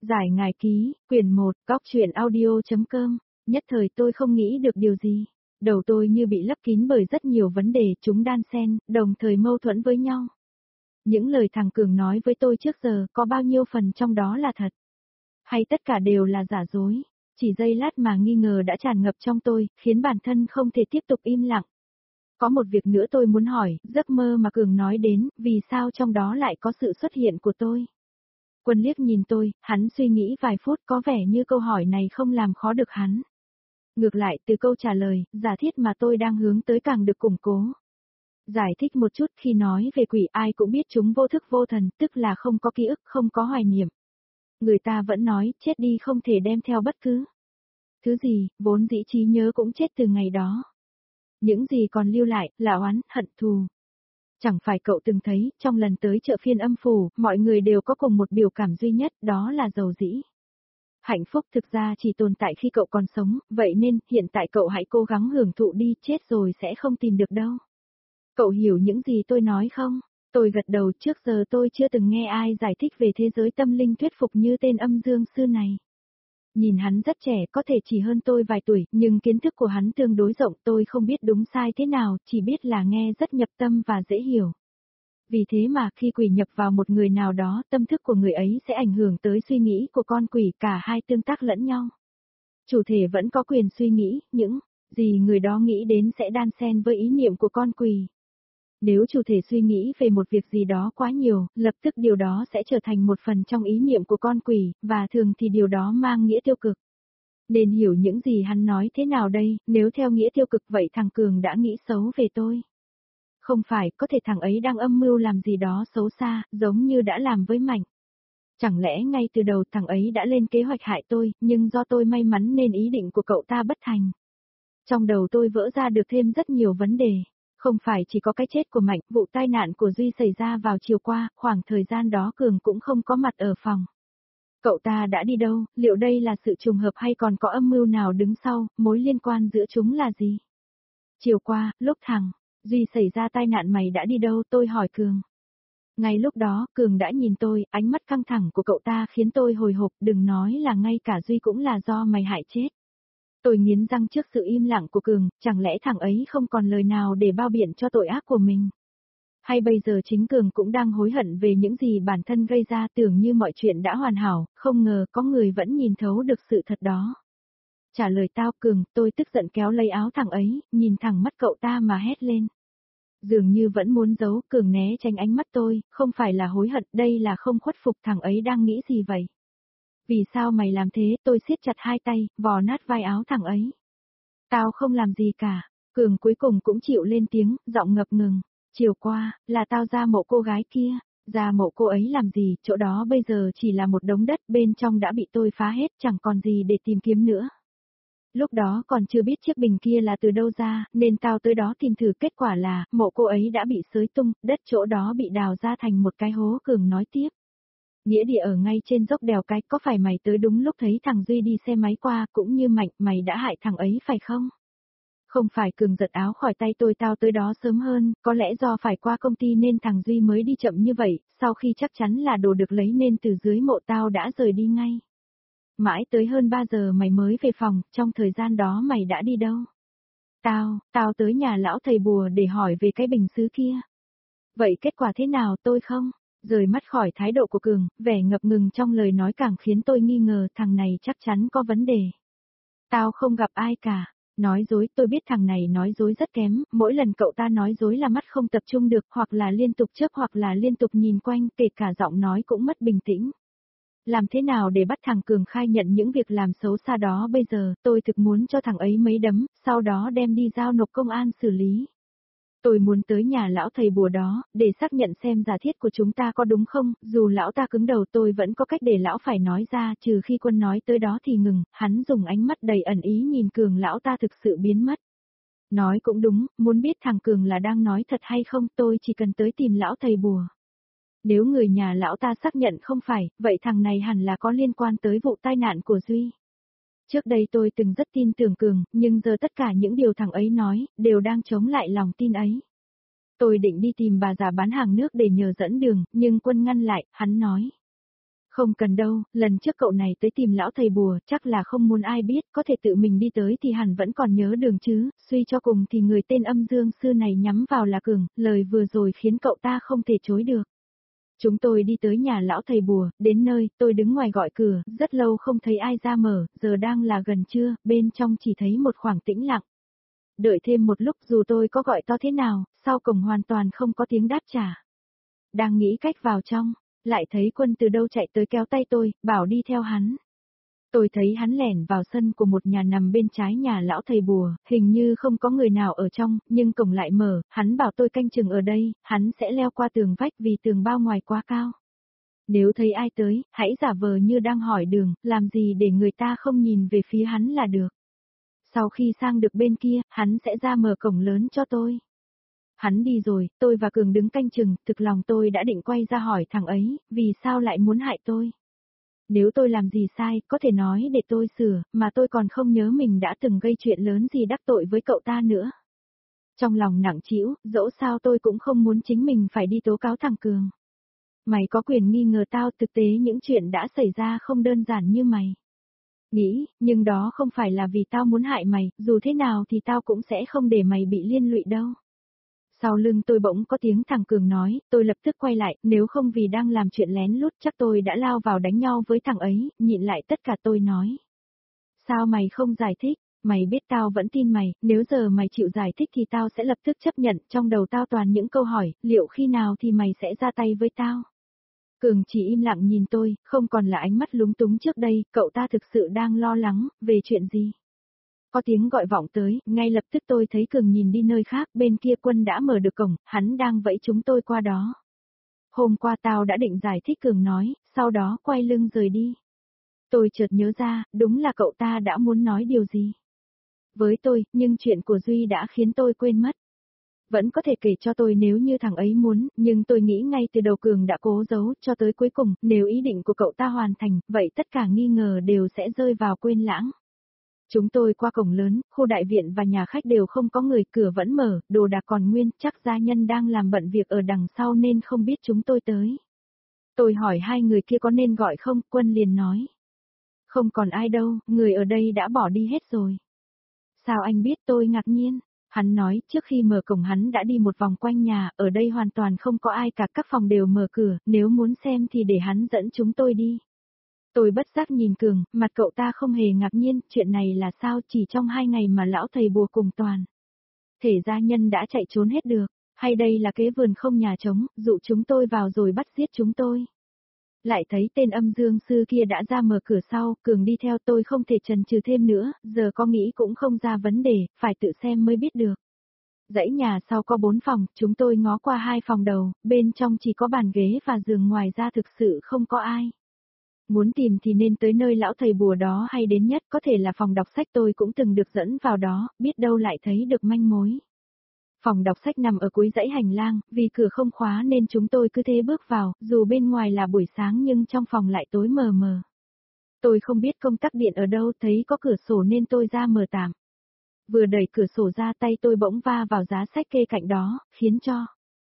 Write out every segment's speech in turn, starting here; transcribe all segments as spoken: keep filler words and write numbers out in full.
Giải ngài ký, quyển một, góc truyện audio.com. Nhất thời tôi không nghĩ được điều gì. Đầu tôi như bị lấp kín bởi rất nhiều vấn đề chúng đan xen, đồng thời mâu thuẫn với nhau. Những lời thằng Cường nói với tôi trước giờ có bao nhiêu phần trong đó là thật? Hay tất cả đều là giả dối? Chỉ giây lát mà nghi ngờ đã tràn ngập trong tôi, khiến bản thân không thể tiếp tục im lặng. Có một việc nữa tôi muốn hỏi, giấc mơ mà Cường nói đến, vì sao trong đó lại có sự xuất hiện của tôi? Quân liếc nhìn tôi, hắn suy nghĩ vài phút có vẻ như câu hỏi này không làm khó được hắn. Ngược lại từ câu trả lời, giả thiết mà tôi đang hướng tới càng được củng cố. Giải thích một chút khi nói về quỷ ai cũng biết chúng vô thức vô thần, tức là không có ký ức, không có hoài niệm. Người ta vẫn nói, chết đi không thể đem theo bất cứ thứ gì, vốn dĩ trí nhớ cũng chết từ ngày đó. Những gì còn lưu lại, là oán, hận thù. Chẳng phải cậu từng thấy, trong lần tới chợ phiên âm phủ, mọi người đều có cùng một biểu cảm duy nhất, đó là giàu dĩ. Hạnh phúc thực ra chỉ tồn tại khi cậu còn sống, vậy nên, hiện tại cậu hãy cố gắng hưởng thụ đi, chết rồi sẽ không tìm được đâu. Cậu hiểu những gì tôi nói không? Tôi gật đầu, trước giờ tôi chưa từng nghe ai giải thích về thế giới tâm linh thuyết phục như tên âm dương sư này. Nhìn hắn rất trẻ, có thể chỉ hơn tôi vài tuổi, nhưng kiến thức của hắn tương đối rộng, tôi không biết đúng sai thế nào, chỉ biết là nghe rất nhập tâm và dễ hiểu. Vì thế mà khi quỷ nhập vào một người nào đó, tâm thức của người ấy sẽ ảnh hưởng tới suy nghĩ của con quỷ, cả hai tương tác lẫn nhau. Chủ thể vẫn có quyền suy nghĩ, những gì người đó nghĩ đến sẽ đan xen với ý niệm của con quỷ. Nếu chủ thể suy nghĩ về một việc gì đó quá nhiều, lập tức điều đó sẽ trở thành một phần trong ý niệm của con quỷ, và thường thì điều đó mang nghĩa tiêu cực. Nên hiểu những gì hắn nói thế nào đây, nếu theo nghĩa tiêu cực vậy thằng Cường đã nghĩ xấu về tôi. Không phải, có thể thằng ấy đang âm mưu làm gì đó xấu xa, giống như đã làm với Mạnh. Chẳng lẽ ngay từ đầu thằng ấy đã lên kế hoạch hại tôi, nhưng do tôi may mắn nên ý định của cậu ta bất thành. Trong đầu tôi vỡ ra được thêm rất nhiều vấn đề. Không phải chỉ có cái chết của Mạnh, vụ tai nạn của Duy xảy ra vào chiều qua, khoảng thời gian đó Cường cũng không có mặt ở phòng. Cậu ta đã đi đâu, liệu đây là sự trùng hợp hay còn có âm mưu nào đứng sau, mối liên quan giữa chúng là gì? Chiều qua, lúc thằng Duy xảy ra tai nạn mày đã đi đâu, tôi hỏi Cường. Ngay lúc đó, Cường đã nhìn tôi, ánh mắt căng thẳng của cậu ta khiến tôi hồi hộp, đừng nói là ngay cả Duy cũng là do mày hại chết. Tôi nghiến răng trước sự im lặng của Cường, chẳng lẽ thằng ấy không còn lời nào để bao biện cho tội ác của mình? Hay bây giờ chính Cường cũng đang hối hận về những gì bản thân gây ra, tưởng như mọi chuyện đã hoàn hảo, không ngờ có người vẫn nhìn thấu được sự thật đó. Trả lời tao Cường, tôi tức giận kéo lấy áo thằng ấy, nhìn thẳng mắt cậu ta mà hét lên. Dường như vẫn muốn giấu, Cường né tránh ánh mắt tôi, không phải là hối hận, đây là không khuất phục, thằng ấy đang nghĩ gì vậy? Vì sao mày làm thế, tôi siết chặt hai tay, vò nát vai áo thằng ấy. Tao không làm gì cả, Cường cuối cùng cũng chịu lên tiếng, giọng ngập ngừng. Chiều qua, là tao ra mộ cô gái kia, ra mộ cô ấy làm gì, chỗ đó bây giờ chỉ là một đống đất, bên trong đã bị tôi phá hết, chẳng còn gì để tìm kiếm nữa. Lúc đó còn chưa biết chiếc bình kia là từ đâu ra, nên tao tới đó tìm thử, kết quả là, mộ cô ấy đã bị xới tung, đất chỗ đó bị đào ra thành một cái hố. Cường nói tiếp. Nghĩa địa ở ngay trên dốc đèo cái, có phải mày tới đúng lúc thấy thằng Duy đi xe máy qua, cũng như Mạnh, mày đã hại thằng ấy phải không? Không phải, Cường giật áo khỏi tay tôi, tao tới đó sớm hơn, có lẽ do phải qua công ty nên thằng Duy mới đi chậm như vậy, sau khi chắc chắn là đồ được lấy nên từ dưới mộ tao đã rời đi ngay. Mãi tới hơn ba giờ mày mới về phòng, trong thời gian đó mày đã đi đâu? Tao, tao tới nhà lão thầy bùa để hỏi về cái bình sứ kia. Vậy kết quả thế nào, tôi không? Rời mắt khỏi thái độ của Cường, vẻ ngập ngừng trong lời nói càng khiến tôi nghi ngờ thằng này chắc chắn có vấn đề. Tao không gặp ai cả. Nói dối, tôi biết thằng này nói dối rất kém, mỗi lần cậu ta nói dối là mắt không tập trung được, hoặc là liên tục chớp hoặc là liên tục nhìn quanh, kể cả giọng nói cũng mất bình tĩnh. Làm thế nào để bắt thằng Cường khai nhận những việc làm xấu xa đó bây giờ, tôi thực muốn cho thằng ấy mấy đấm, sau đó đem đi giao nộp công an xử lý. Tôi muốn tới nhà lão thầy bùa đó, để xác nhận xem giả thiết của chúng ta có đúng không, dù lão ta cứng đầu tôi vẫn có cách để lão phải nói ra, trừ khi Quân nói tới đó thì ngừng, hắn dùng ánh mắt đầy ẩn ý nhìn Cường, lão ta thực sự biến mất. Nói cũng đúng, muốn biết thằng Cường là đang nói thật hay không, tôi chỉ cần tới tìm lão thầy bùa. Nếu người nhà lão ta xác nhận không phải, vậy thằng này hẳn là có liên quan tới vụ tai nạn của Duy. Trước đây tôi từng rất tin tưởng Cường, nhưng giờ tất cả những điều thằng ấy nói, đều đang chống lại lòng tin ấy. Tôi định đi tìm bà già bán hàng nước để nhờ dẫn đường, nhưng Quân ngăn lại, hắn nói. Không cần đâu, lần trước cậu này tới tìm lão thầy bùa, chắc là không muốn ai biết, có thể tự mình đi tới thì hẳn vẫn còn nhớ đường chứ, suy cho cùng thì người tên âm dương sư này nhắm vào là Cường, lời vừa rồi khiến cậu ta không thể chối được. Chúng tôi đi tới nhà lão thầy bùa, đến nơi, tôi đứng ngoài gọi cửa, rất lâu không thấy ai ra mở, giờ đang là gần trưa, bên trong chỉ thấy một khoảng tĩnh lặng. Đợi thêm một lúc dù tôi có gọi to thế nào, sau cổng hoàn toàn không có tiếng đáp trả. Đang nghĩ cách vào trong, lại thấy Quân từ đâu chạy tới kéo tay tôi, bảo đi theo hắn. Tôi thấy hắn lẻn vào sân của một nhà nằm bên trái nhà lão thầy bùa, hình như không có người nào ở trong, nhưng cổng lại mở, hắn bảo tôi canh chừng ở đây, hắn sẽ leo qua tường vách vì tường bao ngoài quá cao. Nếu thấy ai tới, hãy giả vờ như đang hỏi đường, làm gì để người ta không nhìn về phía hắn là được. Sau khi sang được bên kia, hắn sẽ ra mở cổng lớn cho tôi. Hắn đi rồi, tôi và Cường đứng canh chừng, thực lòng tôi đã định quay ra hỏi thằng ấy, vì sao lại muốn hại tôi. Nếu tôi làm gì sai, có thể nói để tôi sửa, mà tôi còn không nhớ mình đã từng gây chuyện lớn gì đắc tội với cậu ta nữa. Trong lòng nặng trĩu, dẫu sao tôi cũng không muốn chính mình phải đi tố cáo thằng Cường. Mày có quyền nghi ngờ tao, thực tế những chuyện đã xảy ra không đơn giản như mày nghĩ, nhưng đó không phải là vì tao muốn hại mày, dù thế nào thì tao cũng sẽ không để mày bị liên lụy đâu. Sau lưng tôi bỗng có tiếng thằng Cường nói, tôi lập tức quay lại, nếu không vì đang làm chuyện lén lút chắc tôi đã lao vào đánh nhau với thằng ấy, nhịn lại tất cả tôi nói. Sao mày không giải thích, mày biết tao vẫn tin mày, nếu giờ mày chịu giải thích thì tao sẽ lập tức chấp nhận, trong đầu tao toàn những câu hỏi, liệu khi nào thì mày sẽ ra tay với tao. Cường chỉ im lặng nhìn tôi, không còn là ánh mắt lúng túng trước đây, cậu ta thực sự đang lo lắng, về chuyện gì. Có tiếng gọi vọng tới, ngay lập tức tôi thấy Cường nhìn đi nơi khác, bên kia Quân đã mở được cổng, hắn đang vẫy chúng tôi qua đó. Hôm qua tao đã định giải thích, Cường nói, sau đó quay lưng rời đi. Tôi chợt nhớ ra, đúng là cậu ta đã muốn nói điều gì với tôi, nhưng chuyện của Duy đã khiến tôi quên mất. Vẫn có thể kể cho tôi nếu như thằng ấy muốn, nhưng tôi nghĩ ngay từ đầu Cường đã cố giấu, cho tới cuối cùng, nếu ý định của cậu ta hoàn thành, vậy tất cả nghi ngờ đều sẽ rơi vào quên lãng. Chúng tôi qua cổng lớn, khu đại viện và nhà khách đều không có người, cửa vẫn mở, đồ đạc còn nguyên, chắc gia nhân đang làm bận việc ở đằng sau nên không biết chúng tôi tới. Tôi hỏi hai người kia có nên gọi không, Quân liền nói. Không còn ai đâu, người ở đây đã bỏ đi hết rồi. Sao anh biết? Tôi ngạc nhiên. Hắn nói, trước khi mở cổng hắn đã đi một vòng quanh nhà, ở đây hoàn toàn không có ai cả, các phòng đều mở cửa, nếu muốn xem thì để hắn dẫn chúng tôi đi. Tôi bất giác nhìn Cường, mặt cậu ta không hề ngạc nhiên, chuyện này là sao, chỉ trong hai ngày mà lão thầy bùa cùng toàn thể gia nhân đã chạy trốn hết được, hay đây là kế vườn không nhà trống, dụ chúng tôi vào rồi bắt giết chúng tôi. Lại thấy tên âm dương sư kia đã ra mở cửa sau, Cường đi theo, tôi không thể chần chừ thêm nữa, giờ có nghĩ cũng không ra vấn đề, phải tự xem mới biết được. Dãy nhà sau có bốn phòng, chúng tôi ngó qua hai phòng đầu, bên trong chỉ có bàn ghế và giường, ngoài ra thực sự không có ai. Muốn tìm thì nên tới nơi lão thầy bùa đó hay đến nhất, có thể là phòng đọc sách, tôi cũng từng được dẫn vào đó, biết đâu lại thấy được manh mối. Phòng đọc sách nằm ở cuối dãy hành lang, vì cửa không khóa nên chúng tôi cứ thế bước vào, dù bên ngoài là buổi sáng nhưng trong phòng lại tối mờ mờ. Tôi không biết công tắc điện ở đâu, thấy có cửa sổ nên tôi ra mở tạm. Vừa đẩy cửa sổ ra, tay tôi bỗng va vào giá sách kê cạnh đó, khiến cho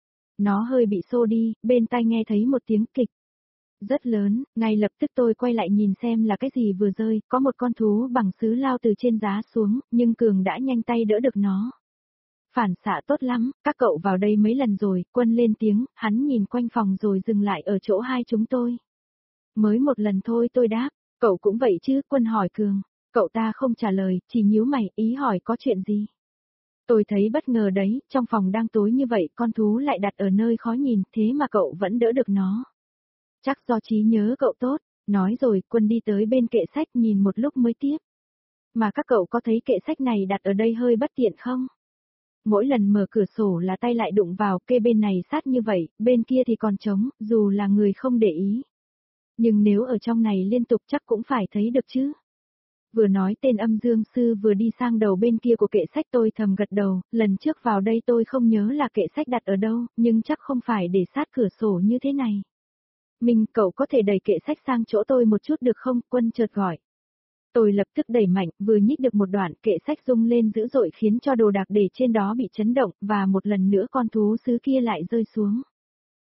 nó hơi bị xô đi, bên tai nghe thấy một tiếng kịch rất lớn, ngay lập tức tôi quay lại nhìn xem là cái gì vừa rơi, có một con thú bằng sứ lao từ trên giá xuống, nhưng Cường đã nhanh tay đỡ được nó. Phản xạ tốt lắm, các cậu vào đây mấy lần rồi, Quân lên tiếng, hắn nhìn quanh phòng rồi dừng lại ở chỗ hai chúng tôi. Mới một lần thôi, tôi đáp, cậu cũng vậy chứ, Quân hỏi Cường. Cậu ta không trả lời, chỉ nhíu mày, ý hỏi có chuyện gì. Tôi thấy bất ngờ đấy, trong phòng đang tối như vậy, con thú lại đặt ở nơi khó nhìn, thế mà cậu vẫn đỡ được nó. Chắc do trí nhớ cậu tốt, nói rồi, Quân đi tới bên kệ sách nhìn một lúc mới tiếp. Mà các cậu có thấy kệ sách này đặt ở đây hơi bất tiện không? Mỗi lần mở cửa sổ là tay lại đụng vào, kê bên này sát như vậy, bên kia thì còn trống, dù là người không để ý. Nhưng nếu ở trong này liên tục chắc cũng phải thấy được chứ. Vừa nói tên âm dương sư vừa đi sang đầu bên kia của kệ sách, tôi thầm gật đầu, lần trước vào đây tôi không nhớ là kệ sách đặt ở đâu, nhưng chắc không phải để sát cửa sổ như thế này. Mình, cậu có thể đẩy kệ sách sang chỗ tôi một chút được không? Quân chợt gọi. Tôi lập tức đẩy mạnh, vừa nhích được một đoạn, kệ sách rung lên dữ dội khiến cho đồ đạc để trên đó bị chấn động, và một lần nữa con thú sứ kia lại rơi xuống.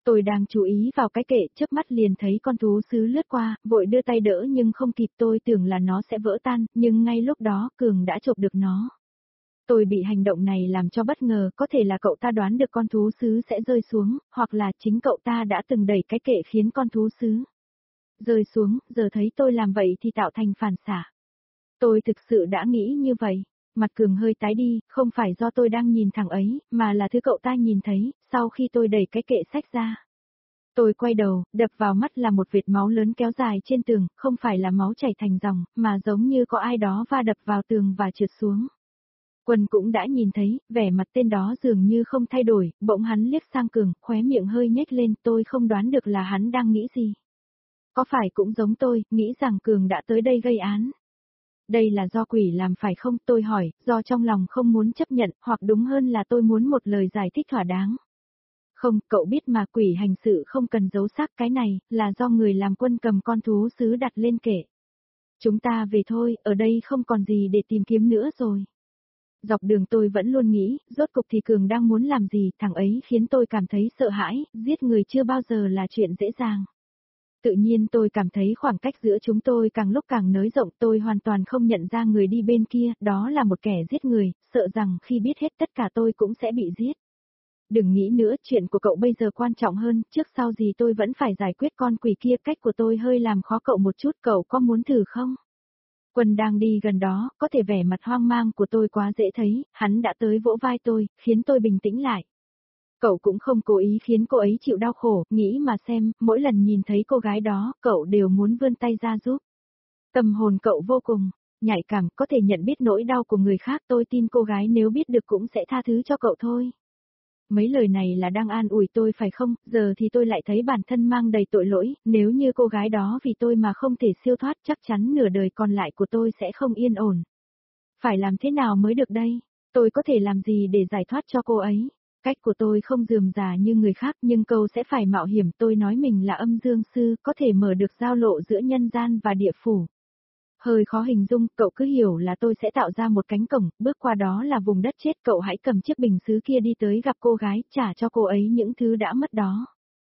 Tôi đang chú ý vào cái kệ, chớp mắt liền thấy con thú sứ lướt qua, vội đưa tay đỡ nhưng không kịp, tôi tưởng là nó sẽ vỡ tan, nhưng ngay lúc đó Cường đã chộp được nó. Tôi bị hành động này làm cho bất ngờ, có thể là cậu ta đoán được con thú sứ sẽ rơi xuống, hoặc là chính cậu ta đã từng đẩy cái kệ khiến con thú sứ rơi xuống, giờ thấy tôi làm vậy thì tạo thành phản xạ. Tôi thực sự đã nghĩ như vậy. Mặt Cường hơi tái đi, không phải do tôi đang nhìn thẳng ấy, mà là thứ cậu ta nhìn thấy, sau khi tôi đẩy cái kệ sách ra. Tôi quay đầu, đập vào mắt là một vệt máu lớn kéo dài trên tường, không phải là máu chảy thành dòng, mà giống như có ai đó va đập vào tường và trượt xuống. Quân cũng đã nhìn thấy, vẻ mặt tên đó dường như không thay đổi, bỗng hắn liếc sang Cường, khóe miệng hơi nhếch lên, tôi không đoán được là hắn đang nghĩ gì. Có phải cũng giống tôi, nghĩ rằng Cường đã tới đây gây án? Đây là do quỷ làm phải không? Tôi hỏi, do trong lòng không muốn chấp nhận, hoặc đúng hơn là tôi muốn một lời giải thích thỏa đáng. Không, cậu biết mà, quỷ hành sự không cần giấu xác, cái này, là do người làm Quân cầm con thú sứ đặt lên kệ. Chúng ta về thôi, ở đây không còn gì để tìm kiếm nữa rồi. Dọc đường tôi vẫn luôn nghĩ, rốt cục thì Cường đang muốn làm gì, thằng ấy khiến tôi cảm thấy sợ hãi, giết người chưa bao giờ là chuyện dễ dàng. Tự nhiên tôi cảm thấy khoảng cách giữa chúng tôi càng lúc càng nới rộng, tôi hoàn toàn không nhận ra người đi bên kia, đó là một kẻ giết người, sợ rằng khi biết hết tất cả tôi cũng sẽ bị giết. Đừng nghĩ nữa, chuyện của cậu bây giờ quan trọng hơn, trước sau gì tôi vẫn phải giải quyết con quỷ kia, cách của tôi hơi làm khó cậu một chút, cậu có muốn thử không? Quân đang đi gần đó, có thể vẻ mặt hoang mang của tôi quá dễ thấy, hắn đã tới vỗ vai tôi, khiến tôi bình tĩnh lại. Cậu cũng không cố ý khiến cô ấy chịu đau khổ, nghĩ mà xem, mỗi lần nhìn thấy cô gái đó, cậu đều muốn vươn tay ra giúp. Tâm hồn cậu vô cùng nhạy cảm, có thể nhận biết nỗi đau của người khác, tôi tin cô gái nếu biết được cũng sẽ tha thứ cho cậu thôi. Mấy lời này là đang an ủi tôi phải không, giờ thì tôi lại thấy bản thân mang đầy tội lỗi, nếu như cô gái đó vì tôi mà không thể siêu thoát chắc chắn nửa đời còn lại của tôi sẽ không yên ổn. Phải làm thế nào mới được đây? Tôi có thể làm gì để giải thoát cho cô ấy? Cách của tôi không rườm rà như người khác nhưng câu sẽ phải mạo hiểm, tôi nói mình là âm dương sư, có thể mở được giao lộ giữa nhân gian và địa phủ. Hơi khó hình dung, cậu cứ hiểu là tôi sẽ tạo ra một cánh cổng, bước qua đó là vùng đất chết, cậu hãy cầm chiếc bình sứ kia đi tới gặp cô gái, trả cho cô ấy những thứ đã mất đó.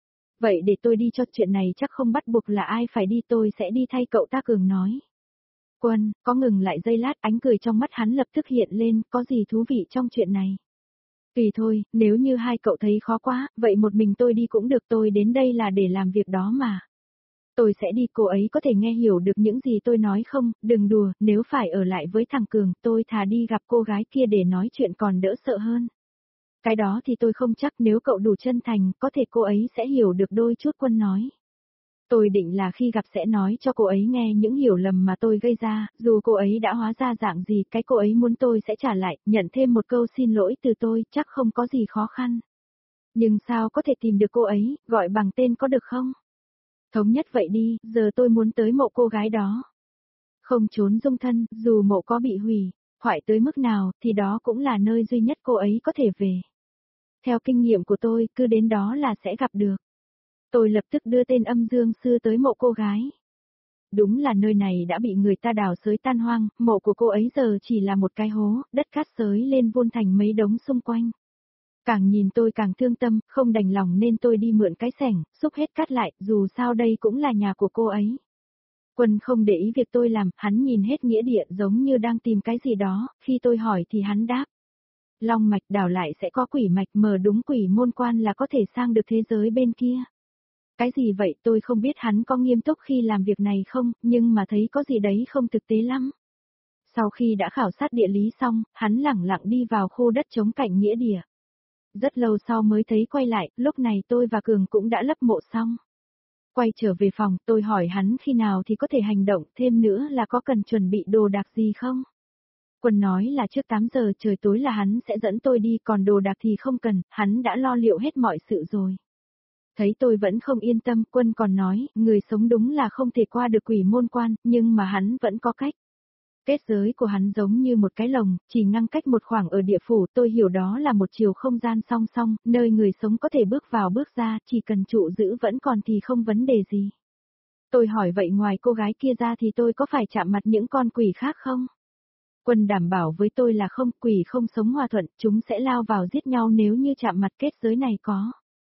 Vậy để tôi đi cho, chuyện này chắc không bắt buộc là ai phải đi, tôi sẽ đi thay cậu ta, Cường nói. Quân, có ngừng lại giây lát, ánh cười trong mắt hắn lập tức hiện lên, có gì thú vị trong chuyện này? Tùy thôi, nếu như hai cậu thấy khó quá, vậy một mình tôi đi cũng được, tôi đến đây là để làm việc đó mà. Tôi sẽ đi, cô ấy có thể nghe hiểu được những gì tôi nói không, đừng đùa, nếu phải ở lại với thằng Cường, tôi thà đi gặp cô gái kia để nói chuyện còn đỡ sợ hơn. Cái đó thì tôi không chắc, nếu cậu đủ chân thành, có thể cô ấy sẽ hiểu được đôi chút, Quân nói. Tôi định là khi gặp sẽ nói cho cô ấy nghe những hiểu lầm mà tôi gây ra, dù cô ấy đã hóa ra dạng gì, cái cô ấy muốn tôi sẽ trả lại, nhận thêm một câu xin lỗi từ tôi, chắc không có gì khó khăn. Nhưng sao có thể tìm được cô ấy, gọi bằng tên có được không? Thống nhất vậy đi, giờ tôi muốn tới mộ cô gái đó. Không trốn dung thân, dù mộ có bị hủy, hoại tới mức nào, thì đó cũng là nơi duy nhất cô ấy có thể về. Theo kinh nghiệm của tôi, cứ đến đó là sẽ gặp được. Tôi lập tức đưa tên âm dương sư tới mộ cô gái. Đúng là nơi này đã bị người ta đào xới tan hoang, mộ của cô ấy giờ chỉ là một cái hố, đất cát xới lên vun thành mấy đống xung quanh. Càng nhìn tôi càng thương tâm, không đành lòng nên tôi đi mượn cái xẻng, xúc hết cát lại, dù sao đây cũng là nhà của cô ấy. Quân không để ý việc tôi làm, hắn nhìn hết nghĩa địa giống như đang tìm cái gì đó, khi tôi hỏi thì hắn đáp. Long mạch đào lại sẽ có quỷ mạch, mở đúng quỷ môn quan là có thể sang được thế giới bên kia. Cái gì vậy, tôi không biết hắn có nghiêm túc khi làm việc này không, nhưng mà thấy có gì đấy không thực tế lắm. Sau khi đã khảo sát địa lý xong, hắn lẳng lặng đi vào khu đất trống cạnh nghĩa địa. Rất lâu sau mới thấy quay lại, lúc này tôi và Cường cũng đã lấp mộ xong. Quay trở về phòng, tôi hỏi hắn khi nào thì có thể hành động, thêm nữa là có cần chuẩn bị đồ đạc gì không? Quân nói là trước tám giờ trời tối là hắn sẽ dẫn tôi đi, còn đồ đạc thì không cần, hắn đã lo liệu hết mọi sự rồi. Thấy tôi vẫn không yên tâm, Quân còn nói, người sống đúng là không thể qua được quỷ môn quan, nhưng mà hắn vẫn có cách. Kết giới của hắn giống như một cái lồng, chỉ ngăn cách một khoảng ở địa phủ, tôi hiểu đó là một chiều không gian song song, nơi người sống có thể bước vào bước ra, chỉ cần trụ giữ vẫn còn thì không vấn đề gì. Tôi hỏi vậy ngoài cô gái kia ra thì tôi có phải chạm mặt những con quỷ khác không? Quân đảm bảo với tôi là không, quỷ không sống hòa thuận, chúng sẽ lao vào giết nhau nếu như chạm mặt, kết giới này có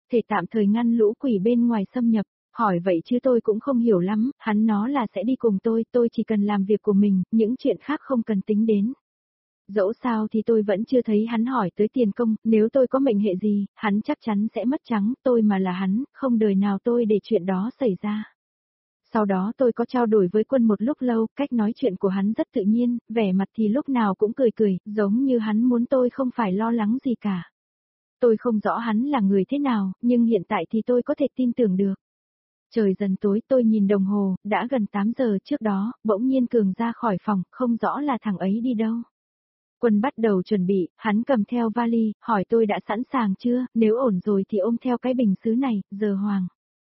Thể tạm thời ngăn lũ quỷ bên ngoài xâm nhập. Hỏi vậy chứ tôi cũng không hiểu lắm, hắn nó là sẽ đi cùng tôi, tôi chỉ cần làm việc của mình, những chuyện khác không cần tính đến. Dẫu sao thì tôi vẫn chưa thấy hắn hỏi tới tiền công, nếu tôi có mệnh hệ gì, hắn chắc chắn sẽ mất trắng, tôi mà là hắn, không đời nào tôi để chuyện đó xảy ra. Sau đó tôi có trao đổi với Quân một lúc lâu, cách nói chuyện của hắn rất tự nhiên, vẻ mặt thì lúc nào cũng cười cười, giống như hắn muốn tôi không phải lo lắng gì cả. Tôi không rõ hắn là người thế nào, nhưng hiện tại thì tôi có thể tin tưởng được. Trời dần tối, tôi nhìn đồng hồ, đã gần tám giờ. Trước đó, bỗng nhiên Cường ra khỏi phòng, không rõ là thằng ấy đi đâu. Quân bắt đầu chuẩn bị, hắn cầm theo vali, hỏi tôi đã sẵn sàng chưa, nếu ổn rồi thì ôm theo cái bình sứ này, giờ hoàng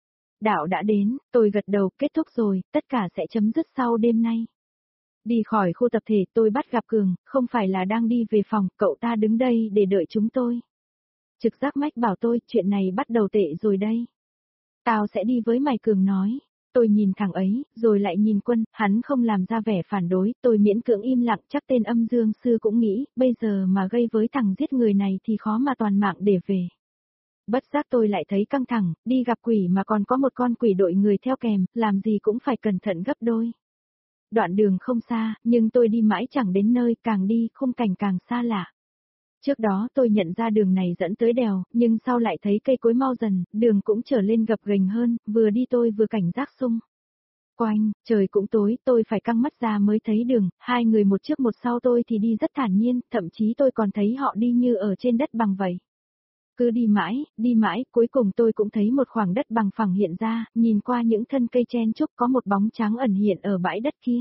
đạo đã đến. Tôi gật đầu, kết thúc rồi, tất cả sẽ chấm dứt sau đêm nay. Đi khỏi khu tập thể, tôi bắt gặp Cường, không phải là đang đi về phòng, cậu ta đứng đây để đợi chúng tôi. Trực giác mách bảo tôi, chuyện này bắt đầu tệ rồi đây. Tao sẽ đi với mày, Cường nói. Tôi nhìn thằng ấy, rồi lại nhìn Quân, hắn không làm ra vẻ phản đối, tôi miễn cưỡng im lặng, chắc tên âm dương sư cũng nghĩ, bây giờ mà gây với thằng giết người này thì khó mà toàn mạng để về. Bất giác tôi lại thấy căng thẳng, đi gặp quỷ mà còn có một con quỷ đội người theo kèm, làm gì cũng phải cẩn thận gấp đôi. Đoạn đường không xa, nhưng tôi đi mãi chẳng đến nơi, càng đi, khung cảnh càng xa lạ. Trước đó tôi nhận ra đường này dẫn tới đèo, nhưng sau lại thấy cây cối mau dần, đường cũng trở lên gập ghềnh hơn, vừa đi tôi vừa cảnh giác xung quanh, trời cũng tối, tôi phải căng mắt ra mới thấy đường, hai người một trước một sau tôi thì đi rất thản nhiên, thậm chí tôi còn thấy họ đi như ở trên đất bằng vậy. Cứ đi mãi, đi mãi, cuối cùng tôi cũng thấy một khoảng đất bằng phẳng hiện ra, nhìn qua những thân cây chen chúc có một bóng trắng ẩn hiện ở bãi đất kia.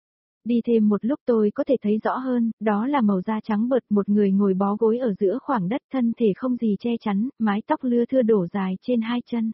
Đi thêm một lúc tôi có thể thấy rõ hơn, đó là màu da trắng bợt, một người ngồi bó gối ở giữa khoảng đất, thân thể không gì che chắn, mái tóc lưa thưa đổ dài trên hai chân.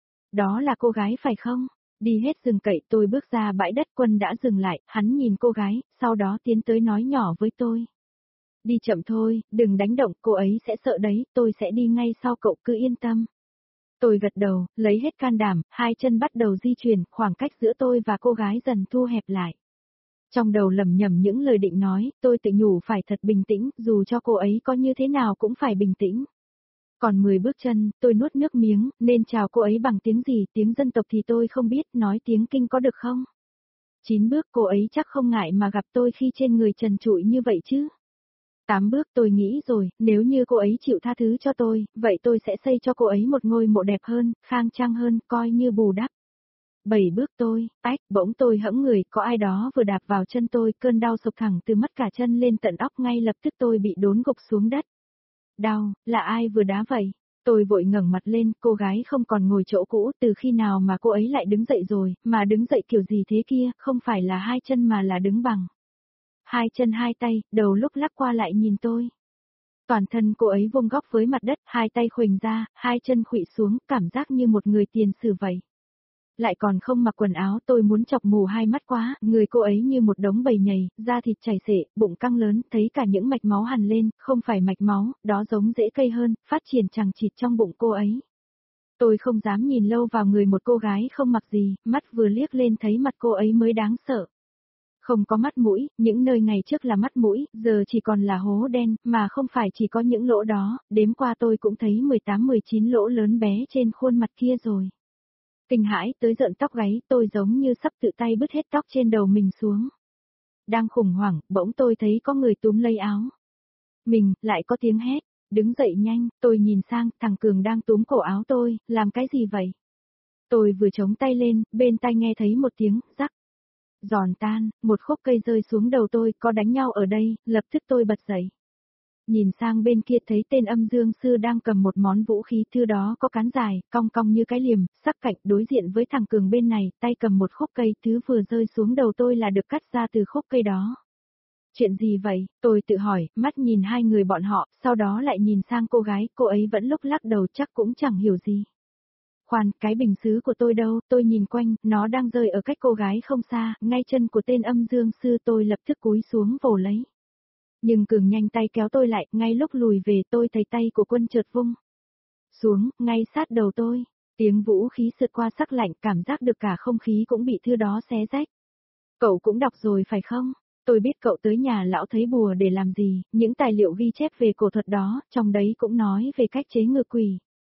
Đó là cô gái phải không? Đi hết rừng cậy tôi bước ra bãi đất. Quân đã dừng lại, hắn nhìn cô gái, sau đó tiến tới nói nhỏ với tôi. Đi chậm thôi, đừng đánh động, cô ấy sẽ sợ đấy, tôi sẽ đi ngay sau cậu, cứ yên tâm. Tôi gật đầu, lấy hết can đảm, hai chân bắt đầu di chuyển, khoảng cách giữa tôi và cô gái dần thu hẹp lại. Trong đầu lẩm nhẩm những lời định nói, tôi tự nhủ phải thật bình tĩnh, dù cho cô ấy có như thế nào cũng phải bình tĩnh. Còn mười bước chân, tôi nuốt nước miếng, nên chào cô ấy bằng tiếng gì, tiếng dân tộc thì tôi không biết, nói tiếng Kinh có được không? Chín bước, cô ấy chắc không ngại mà gặp tôi khi trên người trần trụi như vậy chứ? Tám bước, tôi nghĩ rồi, nếu như cô ấy chịu tha thứ cho tôi, vậy tôi sẽ xây cho cô ấy một ngôi mộ đẹp hơn, khang trang hơn, coi như bù đắp. Bảy bước tôi, ách, bỗng tôi hẫng người, có ai đó vừa đạp vào chân tôi, cơn đau sộc thẳng từ mắt cả chân lên tận óc, ngay lập tức tôi bị đốn gục xuống đất. Đau, là ai vừa đá vậy? Tôi vội ngẩng mặt lên, cô gái không còn ngồi chỗ cũ, từ khi nào mà cô ấy lại đứng dậy rồi, mà đứng dậy kiểu gì thế kia, không phải là hai chân mà là đứng bằng. Hai chân hai tay, đầu lúc lắc qua lại nhìn tôi. Toàn thân cô ấy vuông góc với mặt đất, hai tay khuỳnh ra, hai chân khuỵu xuống, cảm giác như một người tiền sử vậy. Lại còn không mặc quần áo, tôi muốn chọc mù hai mắt quá, người cô ấy như một đống bầy nhầy, da thịt chảy xệ, bụng căng lớn, thấy cả những mạch máu hằn lên, không phải mạch máu, đó giống rễ cây hơn, phát triển chằng chịt trong bụng cô ấy. Tôi không dám nhìn lâu vào người một cô gái không mặc gì, mắt vừa liếc lên thấy mặt cô ấy mới đáng sợ. Không có mắt mũi, những nơi ngày trước là mắt mũi, giờ chỉ còn là hố đen, mà không phải chỉ có những lỗ đó, đếm qua tôi cũng thấy mười tám mười chín lỗ lớn bé trên khuôn mặt kia rồi. Kinh hãi tới rợn tóc gáy, tôi giống như sắp tự tay bứt hết tóc trên đầu mình xuống. Đang khủng hoảng, bỗng tôi thấy có người túm lấy áo. Mình, lại có tiếng hét, đứng dậy nhanh, tôi nhìn sang, thằng Cường đang túm cổ áo tôi, làm cái gì vậy? Tôi vừa chống tay lên, bên tai nghe thấy một tiếng, rắc. Giòn tan, một khúc cây rơi xuống đầu tôi, có đánh nhau ở đây, lập tức tôi bật dậy. Nhìn sang bên kia thấy tên âm dương sư đang cầm một món vũ khí, thứ đó có cán dài, cong cong như cái liềm, sắc cạnh, đối diện với thằng Cường bên này, tay cầm một khúc cây, thứ vừa rơi xuống đầu tôi là được cắt ra từ khúc cây đó. Chuyện gì vậy? Tôi tự hỏi, mắt nhìn hai người bọn họ, sau đó lại nhìn sang cô gái, cô ấy vẫn lúc lắc đầu chắc cũng chẳng hiểu gì. Khoan, cái bình sứ của tôi đâu, tôi nhìn quanh, nó đang rơi ở cách cô gái không xa, ngay chân của tên âm dương sư, tôi lập tức cúi xuống vồ lấy. Nhưng Cường nhanh tay kéo tôi lại, ngay lúc lùi về tôi thấy tay của Quân chợt vung xuống, ngay sát đầu tôi. Tiếng vũ khí sượt qua sắc lạnh, cảm giác được cả không khí cũng bị thứ đó xé rách. Cậu cũng đọc rồi phải không? Tôi biết cậu tới nhà lão thấy bùa để làm gì, những tài liệu ghi chép về cổ thuật đó, trong đấy cũng nói về cách chế ngự quỷ.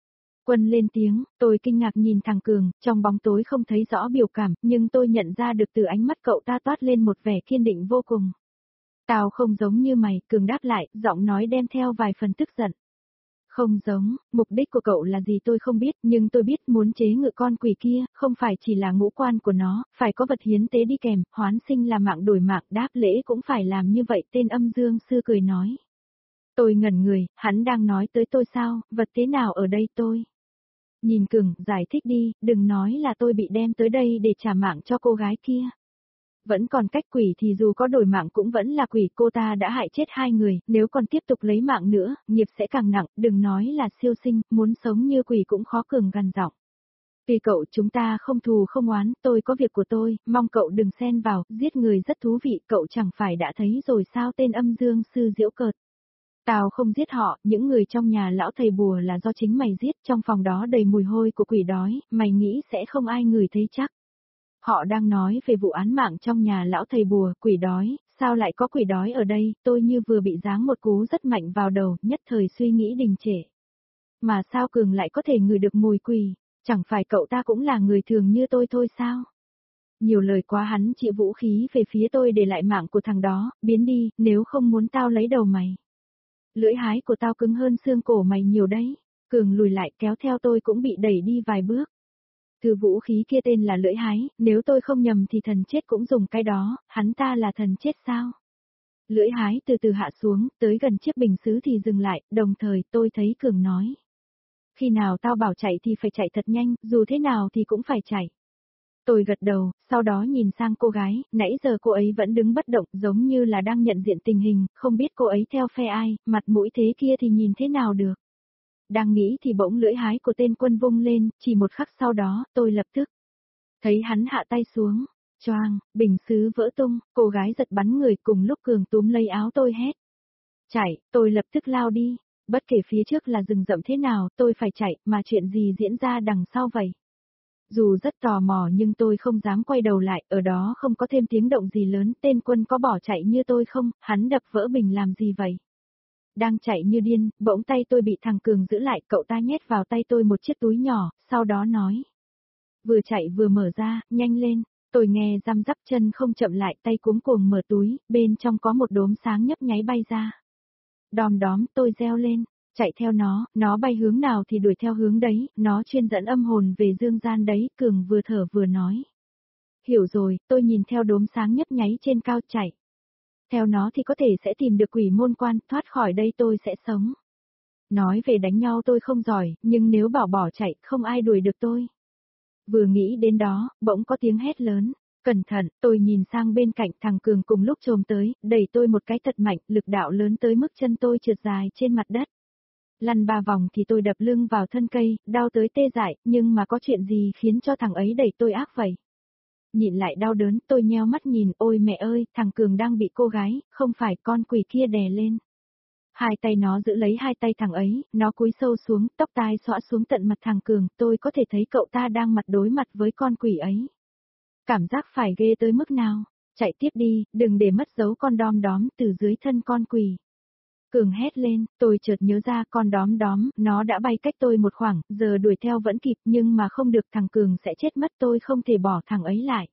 Quân lên tiếng, tôi kinh ngạc nhìn thằng Cường, trong bóng tối không thấy rõ biểu cảm, nhưng tôi nhận ra được từ ánh mắt cậu ta toát lên một vẻ kiên định vô cùng. Tao không giống như mày, Cường đáp lại, giọng nói đem theo vài phần tức giận. Không giống, mục đích của cậu là gì tôi không biết, nhưng tôi biết muốn chế ngự con quỷ kia, không phải chỉ là ngũ quan của nó, phải có vật hiến tế đi kèm, hoán sinh là mạng đổi mạng, đáp lễ cũng phải làm như vậy, tên âm dương sư cười nói. Tôi ngẩn người, hắn đang nói tới tôi sao, vật thế nào ở đây tôi? Nhìn Cường, giải thích đi, đừng nói là tôi bị đem tới đây để trả mạng cho cô gái kia. Vẫn còn cách quỷ thì dù có đổi mạng cũng vẫn là quỷ, cô ta đã hại chết hai người, nếu còn tiếp tục lấy mạng nữa, nghiệp sẽ càng nặng, đừng nói là siêu sinh, muốn sống như quỷ cũng khó. Cường gằn giọng. Vì cậu chúng ta không thù không oán, tôi có việc của tôi, mong cậu đừng xen vào, giết người rất thú vị, cậu chẳng phải đã thấy rồi sao, tên âm dương sư giễu cợt. Tao không giết họ, những người trong nhà lão thầy bùa là do chính mày giết, trong phòng đó đầy mùi hôi của quỷ đói, mày nghĩ sẽ không ai ngửi thấy chắc. Họ đang nói về vụ án mạng trong nhà lão thầy bùa, quỷ đói, sao lại có quỷ đói ở đây, tôi như vừa bị giáng một cú rất mạnh vào đầu, nhất thời suy nghĩ đình trệ. Mà sao Cường lại có thể ngửi được mùi quỷ, chẳng phải cậu ta cũng là người thường như tôi thôi sao? Nhiều lời quá, hắn chĩa vũ khí về phía tôi, để lại mạng của thằng đó, biến đi, nếu không muốn tao lấy đầu mày. Lưỡi hái của tao cứng hơn xương cổ mày nhiều đấy. Cường lùi lại, kéo theo tôi cũng bị đẩy đi vài bước. Thứ vũ khí kia tên là lưỡi hái, nếu tôi không nhầm thì thần chết cũng dùng cái đó, hắn ta là thần chết sao? Lưỡi hái từ từ hạ xuống, tới gần chiếc bình sứ thì dừng lại, đồng thời tôi thấy Cường nói. Khi nào tao bảo chạy thì phải chạy thật nhanh, dù thế nào thì cũng phải chạy. Tôi gật đầu, sau đó nhìn sang cô gái, nãy giờ cô ấy vẫn đứng bất động, giống như là đang nhận diện tình hình, không biết cô ấy theo phe ai, mặt mũi thế kia thì nhìn thế nào được. Đang nghĩ thì bỗng lưỡi hái của tên Quân vung lên, chỉ một khắc sau đó, tôi lập tức thấy hắn hạ tay xuống, choang, bình sứ vỡ tung, cô gái giật bắn người, cùng lúc Cường túm lấy áo tôi hét. Chạy, tôi lập tức lao đi, bất kể phía trước là rừng rậm thế nào, tôi phải chạy, mà chuyện gì diễn ra đằng sau vậy? Dù rất tò mò nhưng tôi không dám quay đầu lại, ở đó không có thêm tiếng động gì lớn, tên Quân có bỏ chạy như tôi không, hắn đập vỡ bình làm gì vậy? Đang chạy như điên, bỗng tay tôi bị thằng Cường giữ lại, cậu ta nhét vào tay tôi một chiếc túi nhỏ, sau đó nói. Vừa chạy vừa mở ra, nhanh lên, tôi nghe răm rắp chân không chậm lại, tay cuống cuồng mở túi, bên trong có một đốm sáng nhấp nháy bay ra. Đom đóm, tôi reo lên, chạy theo nó, nó bay hướng nào thì đuổi theo hướng đấy, nó chuyên dẫn âm hồn về dương gian đấy, Cường vừa thở vừa nói. Hiểu rồi, tôi nhìn theo đốm sáng nhấp nháy trên cao chạy. Theo nó thì có thể sẽ tìm được quỷ môn quan, thoát khỏi đây tôi sẽ sống. Nói về đánh nhau tôi không giỏi, nhưng nếu bảo bỏ chạy, không ai đuổi được tôi. Vừa nghĩ đến đó, bỗng có tiếng hét lớn. Cẩn thận, tôi nhìn sang bên cạnh, thằng Cường cùng lúc chồm tới, đẩy tôi một cái thật mạnh, lực đạo lớn tới mức chân tôi trượt dài trên mặt đất. Lăn ba vòng thì tôi đập lưng vào thân cây, đau tới tê dại, nhưng mà có chuyện gì khiến cho thằng ấy đẩy tôi ác vậy? Nhịn lại đau đớn, tôi nheo mắt nhìn, ôi mẹ ơi, thằng Cường đang bị cô gái, không phải con quỷ kia đè lên. Hai tay nó giữ lấy hai tay thằng ấy, nó cúi sâu xuống, tóc tai xõa xuống tận mặt thằng Cường, tôi có thể thấy cậu ta đang mặt đối mặt với con quỷ ấy. Cảm giác phải ghê tới mức nào? Chạy tiếp đi, đừng để mất dấu con đom đóm từ dưới thân con quỷ. Cường hét lên, tôi chợt nhớ ra con đóm đóm, nó đã bay cách tôi một khoảng, giờ đuổi theo vẫn kịp nhưng mà không được, thằng Cường sẽ chết mất, tôi không thể bỏ thằng ấy lại.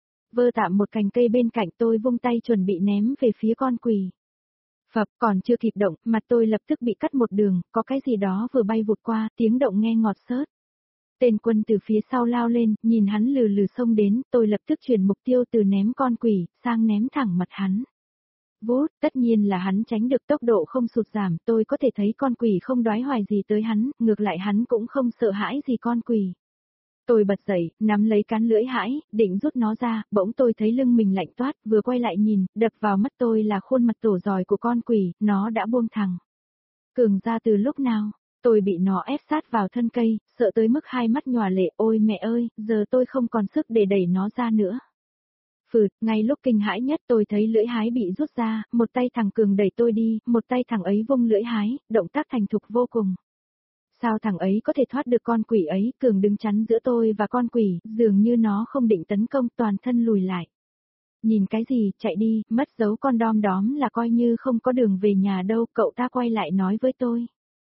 Vơ tạm một cành cây bên cạnh, tôi vung tay chuẩn bị ném về phía con quỷ. Phập, còn chưa kịp động, mặt tôi lập tức bị cắt một đường, có cái gì đó vừa bay vụt qua, tiếng động nghe ngọt xớt. Tên Quân từ phía sau lao lên, nhìn hắn lừ lừ xông đến, tôi lập tức chuyển mục tiêu từ ném con quỷ, sang ném thẳng mặt hắn. Vút, tất nhiên là hắn tránh được, tốc độ không sụt giảm, tôi có thể thấy con quỷ không đoái hoài gì tới hắn, ngược lại hắn cũng không sợ hãi gì con quỷ. Tôi bật dậy, nắm lấy cán lưỡi hãi, định rút nó ra, bỗng tôi thấy lưng mình lạnh toát, vừa quay lại nhìn, đập vào mắt tôi là khuôn mặt tổ giòi của con quỷ, nó đã buông thẳng. Cường ra từ lúc nào? Tôi bị nó ép sát vào thân cây, sợ tới mức hai mắt nhòa lệ, ôi mẹ ơi, giờ tôi không còn sức để đẩy nó ra nữa. Phượt, ngay lúc kinh hãi nhất tôi thấy lưỡi hái bị rút ra, một tay thằng Cường đẩy tôi đi, một tay thằng ấy vung lưỡi hái, động tác thành thục vô cùng. Sao thằng ấy có thể thoát được con quỷ ấy, Cường đứng chắn giữa tôi và con quỷ, dường như nó không định tấn công, toàn thân lùi lại. Nhìn cái gì, chạy đi, mất dấu con đom đóm là coi như không có đường về nhà đâu, cậu ta quay lại nói với tôi.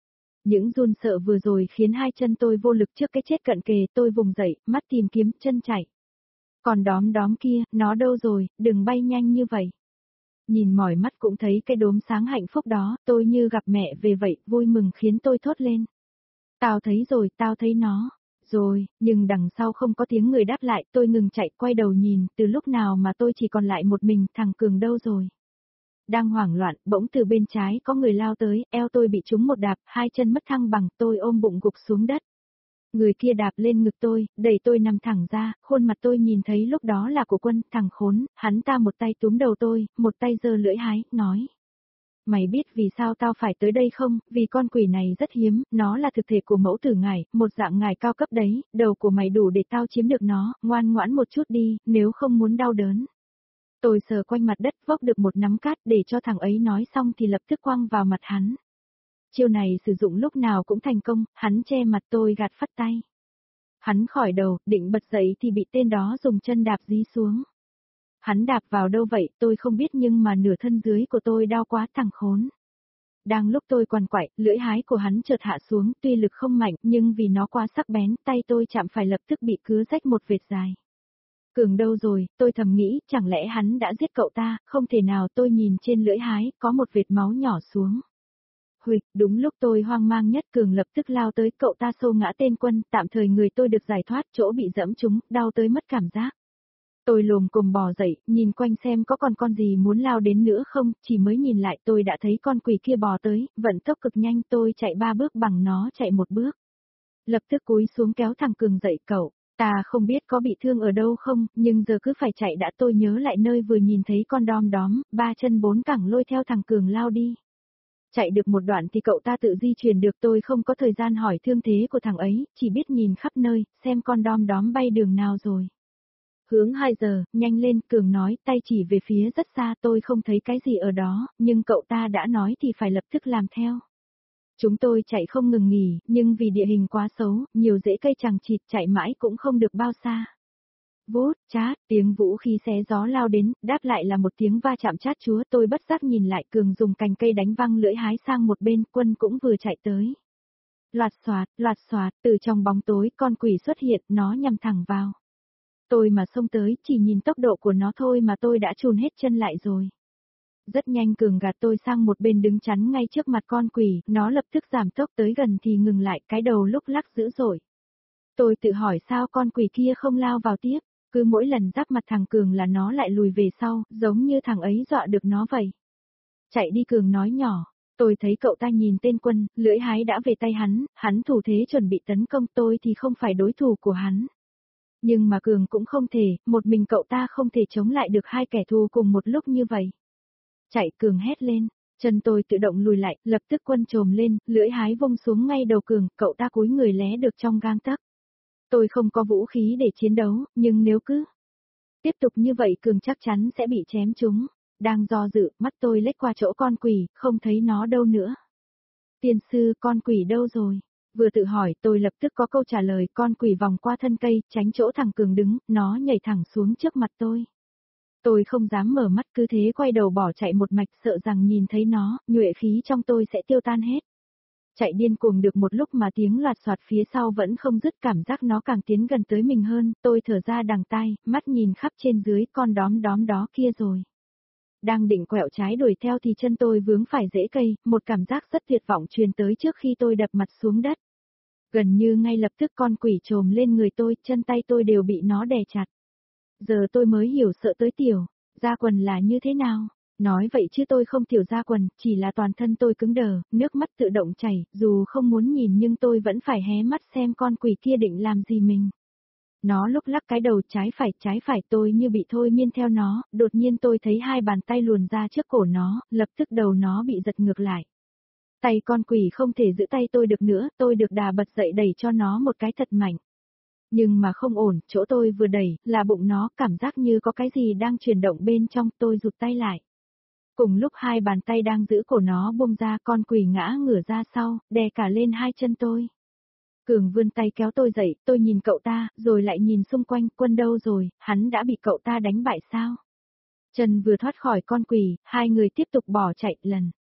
Những run sợ vừa rồi khiến hai chân tôi vô lực trước cái chết cận kề, tôi vùng dậy, mắt tìm kiếm, chân chạy. Còn đóm đóm kia, nó đâu rồi, đừng bay nhanh như vậy. Nhìn mỏi mắt cũng thấy cái đốm sáng hạnh phúc đó, tôi như gặp mẹ về vậy, vui mừng khiến tôi thốt lên. Tao thấy rồi, tao thấy nó. Rồi, nhưng đằng sau không có tiếng người đáp lại, tôi ngừng chạy, quay đầu nhìn, từ lúc nào mà tôi chỉ còn lại một mình, thằng Cường đâu rồi. Đang hoảng loạn, bỗng từ bên trái có người lao tới, eo tôi bị trúng một đạp, hai chân mất thăng bằng, tôi ôm bụng gục xuống đất. Người kia đạp lên ngực tôi, đẩy tôi nằm thẳng ra, khuôn mặt tôi nhìn thấy lúc đó là của Quân, thằng khốn, hắn ta một tay túm đầu tôi, một tay giơ lưỡi hái, nói. Mày biết vì sao tao phải tới đây không, vì con quỷ này rất hiếm, nó là thực thể của mẫu tử ngải, một dạng ngải cao cấp đấy, đầu của mày đủ để tao chiếm được nó, ngoan ngoãn một chút đi, nếu không muốn đau đớn. Tôi sờ quanh mặt đất vốc được một nắm cát để cho thằng ấy nói xong thì lập tức quăng vào mặt hắn. Chiêu này sử dụng lúc nào cũng thành công, hắn che mặt tôi gạt phắt tay. Hắn khỏi đầu, định bật dậy thì bị tên đó dùng chân đạp dí xuống. Hắn đạp vào đâu vậy, tôi không biết nhưng mà nửa thân dưới của tôi đau quá thằng khốn. Đang lúc tôi quằn quại, lưỡi hái của hắn chợt hạ xuống, tuy lực không mạnh nhưng vì nó quá sắc bén, tay tôi chạm phải lập tức bị cứa rách một vệt dài. Cường đâu rồi, tôi thầm nghĩ, chẳng lẽ hắn đã giết cậu ta, không thể nào. Tôi nhìn trên lưỡi hái, có một vệt máu nhỏ xuống. Huỵch, đúng lúc tôi hoang mang nhất, Cường lập tức lao tới, cậu ta xô ngã tên Quân, tạm thời người tôi được giải thoát, chỗ bị dẫm trúng, đau tới mất cảm giác. Tôi lồm cồm bò dậy, nhìn quanh xem có còn con gì muốn lao đến nữa không, chỉ mới nhìn lại tôi đã thấy con quỷ kia bò tới, vận tốc cực nhanh, tôi chạy ba bước bằng nó chạy một bước. Lập tức cúi xuống kéo thằng Cường dậy, cậu. Ta không biết có bị thương ở đâu không, nhưng giờ cứ phải chạy đã. Tôi nhớ lại nơi vừa nhìn thấy con đom đóm, ba chân bốn cẳng lôi theo thằng Cường lao đi. Chạy được một đoạn thì cậu ta tự di chuyển được, tôi không có thời gian hỏi thương thế của thằng ấy, chỉ biết nhìn khắp nơi, xem con đom đóm bay đường nào rồi. Hướng hai giờ, nhanh lên, Cường nói, tay chỉ về phía rất xa, tôi không thấy cái gì ở đó, nhưng cậu ta đã nói thì phải lập tức làm theo. Chúng tôi chạy không ngừng nghỉ, nhưng vì địa hình quá xấu, nhiều rễ cây chằng chịt, chạy mãi cũng không được bao xa. Vút, chát, tiếng vũ khí xé gió lao đến, đáp lại là một tiếng va chạm chát chúa. Tôi bất giác nhìn lại, Cường dùng cành cây đánh văng lưỡi hái sang một bên, Quân cũng vừa chạy tới. Loạt xoạt, loạt xoạt, từ trong bóng tối con quỷ xuất hiện, nó nhằm thẳng vào. Tôi mà xông tới, chỉ nhìn tốc độ của nó thôi mà tôi đã chùn hết chân lại rồi. Rất nhanh Cường gạt tôi sang một bên đứng chắn ngay trước mặt con quỷ, nó lập tức giảm tốc tới gần thì ngừng lại, cái đầu lúc lắc dữ dội. Tôi tự hỏi sao con quỷ kia không lao vào tiếp, cứ mỗi lần giáp mặt thằng Cường là nó lại lùi về sau, giống như thằng ấy dọa được nó vậy. Chạy đi, Cường nói nhỏ. Tôi thấy cậu ta nhìn tên Quân, lưỡi hái đã về tay hắn, hắn thủ thế chuẩn bị tấn công, tôi thì không phải đối thủ của hắn. Nhưng mà Cường cũng không thể, một mình cậu ta không thể chống lại được hai kẻ thù cùng một lúc như vậy. Chạy, Cường hét lên, chân tôi tự động lùi lại, lập tức Quân trồm lên, lưỡi hái vung xuống ngay đầu Cường, cậu ta cúi người lé được trong gang tấc. Tôi không có vũ khí để chiến đấu, nhưng nếu cứ tiếp tục như vậy Cường chắc chắn sẽ bị chém trúng. Đang do dự, mắt tôi lách qua chỗ con quỷ, không thấy nó đâu nữa. Tiên sư, con quỷ đâu rồi? Vừa tự hỏi, tôi lập tức có câu trả lời, con quỷ vòng qua thân cây, tránh chỗ thằng Cường đứng, nó nhảy thẳng xuống trước mặt tôi. Tôi không dám mở mắt, cứ thế quay đầu bỏ chạy một mạch, sợ rằng nhìn thấy nó, nhuệ khí trong tôi sẽ tiêu tan hết. Chạy điên cuồng được một lúc mà tiếng loạt soạt phía sau vẫn không dứt, cảm giác nó càng tiến gần tới mình hơn, tôi thở ra đằng tai, mắt nhìn khắp trên dưới, con đóm đóm đó kia rồi. Đang định quẹo trái đuổi theo thì chân tôi vướng phải rễ cây, một cảm giác rất tuyệt vọng truyền tới trước khi tôi đập mặt xuống đất. Gần như ngay lập tức con quỷ trồm lên người tôi, chân tay tôi đều bị nó đè chặt. Giờ tôi mới hiểu sợ tới tiểu gia quần là như thế nào. Nói vậy chứ tôi không tiểu gia quần, chỉ là toàn thân tôi cứng đờ, nước mắt tự động chảy, dù không muốn nhìn nhưng tôi vẫn phải hé mắt xem con quỷ kia định làm gì mình. Nó lúc lắc cái đầu trái phải trái phải, tôi như bị thôi miên theo nó, đột nhiên tôi thấy hai bàn tay luồn ra trước cổ nó, lập tức đầu nó bị giật ngược lại. Tay con quỷ không thể giữ tay tôi được nữa, tôi được đà bật dậy đẩy cho nó một cái thật mạnh. Nhưng mà không ổn, chỗ tôi vừa đẩy, là bụng nó, cảm giác như có cái gì đang chuyển động bên trong, tôi rụt tay lại. Cùng lúc hai bàn tay đang giữ cổ nó buông ra, con quỷ ngã ngửa ra sau, đè cả lên hai chân tôi. Cường vươn tay kéo tôi dậy, tôi nhìn cậu ta, rồi lại nhìn xung quanh, Quân đâu rồi, hắn đã bị cậu ta đánh bại sao? Chân vừa thoát khỏi con quỷ, hai người tiếp tục bỏ chạy lần.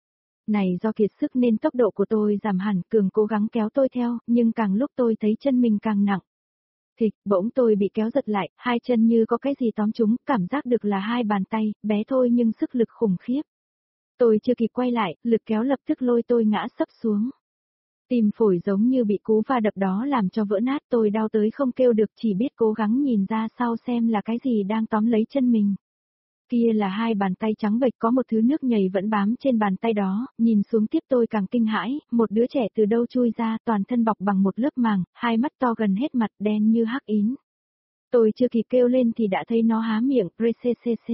Này do kiệt sức nên tốc độ của tôi giảm hẳn, Cường cố gắng kéo tôi theo, nhưng càng lúc tôi thấy chân mình càng nặng. Thịch, bỗng tôi bị kéo giật lại, hai chân như có cái gì tóm chúng, cảm giác được là hai bàn tay, bé thôi nhưng sức lực khủng khiếp. Tôi chưa kịp quay lại, lực kéo lập tức lôi tôi ngã sấp xuống. Tim phổi giống như bị cú va đập đó làm cho vỡ nát, tôi đau tới không kêu được, chỉ biết cố gắng nhìn ra sau xem là cái gì đang tóm lấy chân mình. Kia là hai bàn tay trắng bệch, có một thứ nước nhầy vẫn bám trên bàn tay đó, nhìn xuống tiếp tôi càng kinh hãi, một đứa trẻ từ đâu chui ra, toàn thân bọc bằng một lớp màng, hai mắt to gần hết mặt, đen như hắc ín. Tôi chưa kịp kêu lên thì đã thấy nó há miệng, rccc.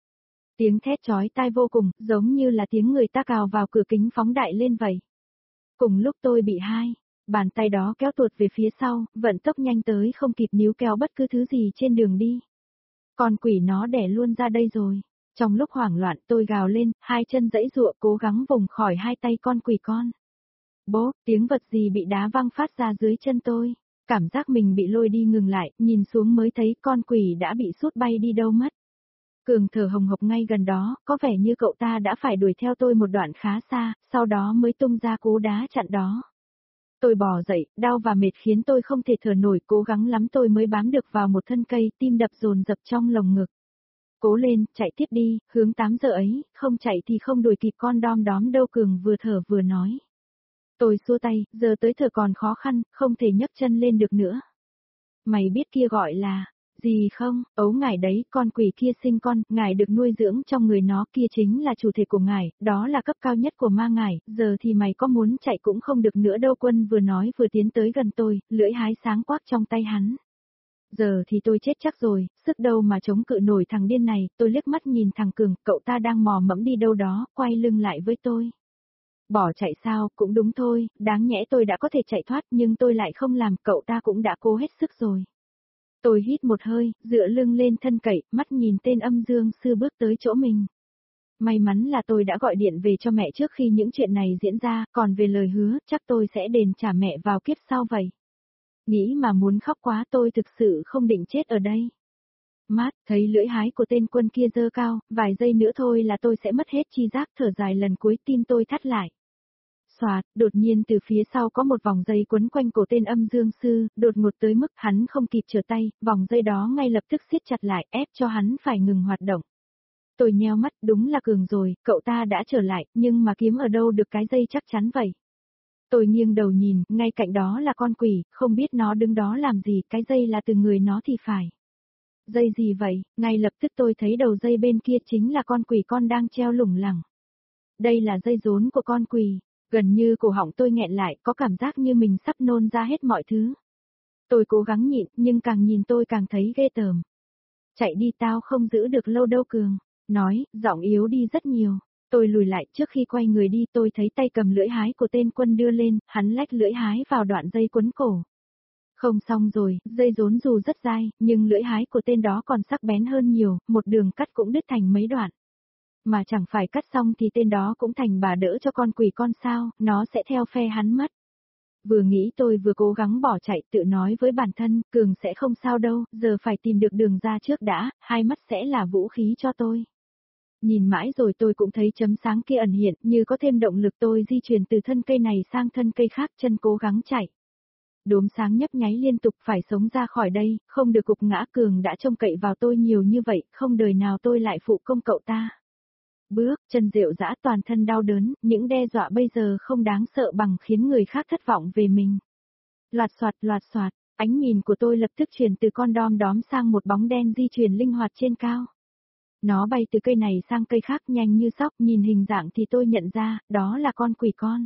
Tiếng thét chói tai vô cùng, giống như là tiếng người ta cào vào cửa kính phóng đại lên vậy. Cùng lúc tôi bị hai bàn tay đó kéo tuột về phía sau, vận tốc nhanh tới không kịp níu kéo bất cứ thứ gì trên đường đi. Con quỷ nó đẻ luôn ra đây rồi. Trong lúc hoảng loạn tôi gào lên, hai chân giãy giụa cố gắng vùng khỏi hai tay con quỷ con. Bố, tiếng vật gì bị đá văng phát ra dưới chân tôi. Cảm giác mình bị lôi đi ngừng lại, nhìn xuống mới thấy con quỷ đã bị sút bay đi đâu mất. Cường thở hồng hộc ngay gần đó, có vẻ như cậu ta đã phải đuổi theo tôi một đoạn khá xa, sau đó mới tung ra cú đá chặn đó. Tôi bò dậy, đau và mệt khiến tôi không thể thở nổi, cố gắng lắm tôi mới bám được vào một thân cây, tim đập dồn dập trong lồng ngực. Cố lên, chạy tiếp đi, hướng tám giờ ấy, không chạy thì không đuổi kịp con đom đóm đâu, Cường vừa thở vừa nói. Tôi xua tay, giờ tới thở còn khó khăn, không thể nhấc chân lên được nữa. Mày biết kia gọi là gì không? Ấu ngài đấy, con quỷ kia sinh con, ngài được nuôi dưỡng trong người nó, kia chính là chủ thể của ngài, đó là cấp cao nhất của ma ngài, giờ thì mày có muốn chạy cũng không được nữa đâu. Quân vừa nói vừa tiến tới gần tôi, lưỡi hái sáng quắc trong tay hắn. Giờ thì tôi chết chắc rồi, sức đâu mà chống cự nổi thằng điên này, tôi liếc mắt nhìn thằng Cường, cậu ta đang mò mẫm đi đâu đó, quay lưng lại với tôi. Bỏ chạy sao, cũng đúng thôi, đáng nhẽ tôi đã có thể chạy thoát nhưng tôi lại không làm, cậu ta cũng đã cố hết sức rồi. Tôi hít một hơi, dựa lưng lên thân cậy, mắt nhìn tên âm dương sư bước tới chỗ mình. May mắn là tôi đã gọi điện về cho mẹ trước khi những chuyện này diễn ra, còn về lời hứa, chắc tôi sẽ đền trả mẹ vào kiếp sau vậy. Nghĩ mà muốn khóc quá, tôi thực sự không định chết ở đây. Mát, thấy lưỡi hái của tên Quân kia giơ cao, vài giây nữa thôi là tôi sẽ mất hết chi giác, thở dài lần cuối, tim tôi thắt lại. Xoạt, đột nhiên từ phía sau có một vòng dây quấn quanh cổ tên âm dương sư, đột ngột tới mức hắn không kịp trở tay, vòng dây đó ngay lập tức siết chặt lại, ép cho hắn phải ngừng hoạt động. Tôi nheo mắt, đúng là Cường rồi, cậu ta đã trở lại, nhưng mà kiếm ở đâu được cái dây chắc chắn vậy. Tôi nghiêng đầu nhìn, ngay cạnh đó là con quỷ, không biết nó đứng đó làm gì, cái dây là từ người nó thì phải. Dây gì vậy? Ngay lập tức tôi thấy đầu dây bên kia chính là con quỷ con đang treo lủng lẳng. Đây là dây rốn của con quỷ. Gần như cổ họng tôi nghẹn lại, có cảm giác như mình sắp nôn ra hết mọi thứ. Tôi cố gắng nhịn, nhưng càng nhìn tôi càng thấy ghê tởm. Chạy đi, tao không giữ được lâu đâu Cường. Nói, giọng yếu đi rất nhiều. Tôi lùi lại, trước khi quay người đi tôi thấy tay cầm lưỡi hái của tên Quân đưa lên, hắn lách lưỡi hái vào đoạn dây quấn cổ. Không xong rồi, dây rốn dù rất dai, nhưng lưỡi hái của tên đó còn sắc bén hơn nhiều, một đường cắt cũng đứt thành mấy đoạn. Mà chẳng phải cắt xong thì tên đó cũng thành bà đỡ cho con quỷ con sao, nó sẽ theo phe hắn mất. Vừa nghĩ tôi vừa cố gắng bỏ chạy, tự nói với bản thân, Cường sẽ không sao đâu, giờ phải tìm được đường ra trước đã, hai mắt sẽ là vũ khí cho tôi. Nhìn mãi rồi tôi cũng thấy chấm sáng kia ẩn hiện, như có thêm động lực, tôi di chuyển từ thân cây này sang thân cây khác, chân cố gắng chạy. Đốm sáng nhấp nháy liên tục, phải sống ra khỏi đây, không được gục ngã. Cường đã trông cậy vào tôi nhiều như vậy, không đời nào tôi lại phụ công cậu ta. Bước, chân rệu rã, toàn thân đau đớn, những đe dọa bây giờ không đáng sợ bằng khiến người khác thất vọng về mình. Loạt soạt, loạt soạt, ánh nhìn của tôi lập tức chuyển từ con đom đóm sang một bóng đen di chuyển linh hoạt trên cao. Nó bay từ cây này sang cây khác nhanh như sóc, nhìn hình dạng thì tôi nhận ra, đó là con quỷ con.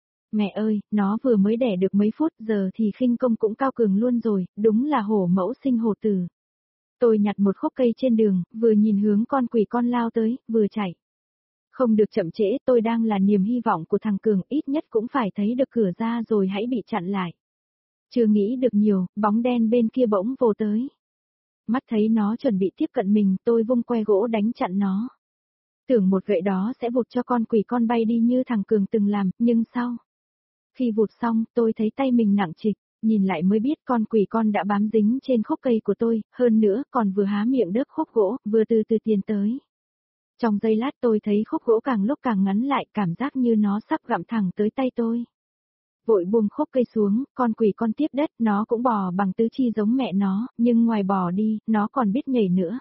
Mẹ ơi, nó vừa mới đẻ được mấy phút, giờ thì khinh công cũng cao cường luôn rồi, đúng là hổ mẫu sinh hổ tử. Tôi nhặt một khúc cây trên đường, vừa nhìn hướng con quỷ con lao tới, vừa chạy. Không được chậm trễ, tôi đang là niềm hy vọng của thằng Cường, ít nhất cũng phải thấy được cửa ra rồi hãy bị chặn lại. Chưa nghĩ được nhiều, bóng đen bên kia bỗng vồ tới. Mắt thấy nó chuẩn bị tiếp cận mình, tôi vung que gỗ đánh chặn nó. Tưởng một gậy đó sẽ vụt cho con quỷ con bay đi như thằng Cường từng làm, nhưng sau khi vụt xong, tôi thấy tay mình nặng trịch, nhìn lại mới biết con quỷ con đã bám dính trên khúc cây của tôi, hơn nữa còn vừa há miệng đớp khúc gỗ, vừa từ từ tiến tới. Trong giây lát tôi thấy khúc gỗ càng lúc càng ngắn lại, cảm giác như nó sắp gặm thẳng tới tay tôi. Vội buông khúc cây xuống, con quỷ con tiếp đất, nó cũng bò bằng tứ chi giống mẹ nó, nhưng ngoài bò đi, nó còn biết nhảy nữa.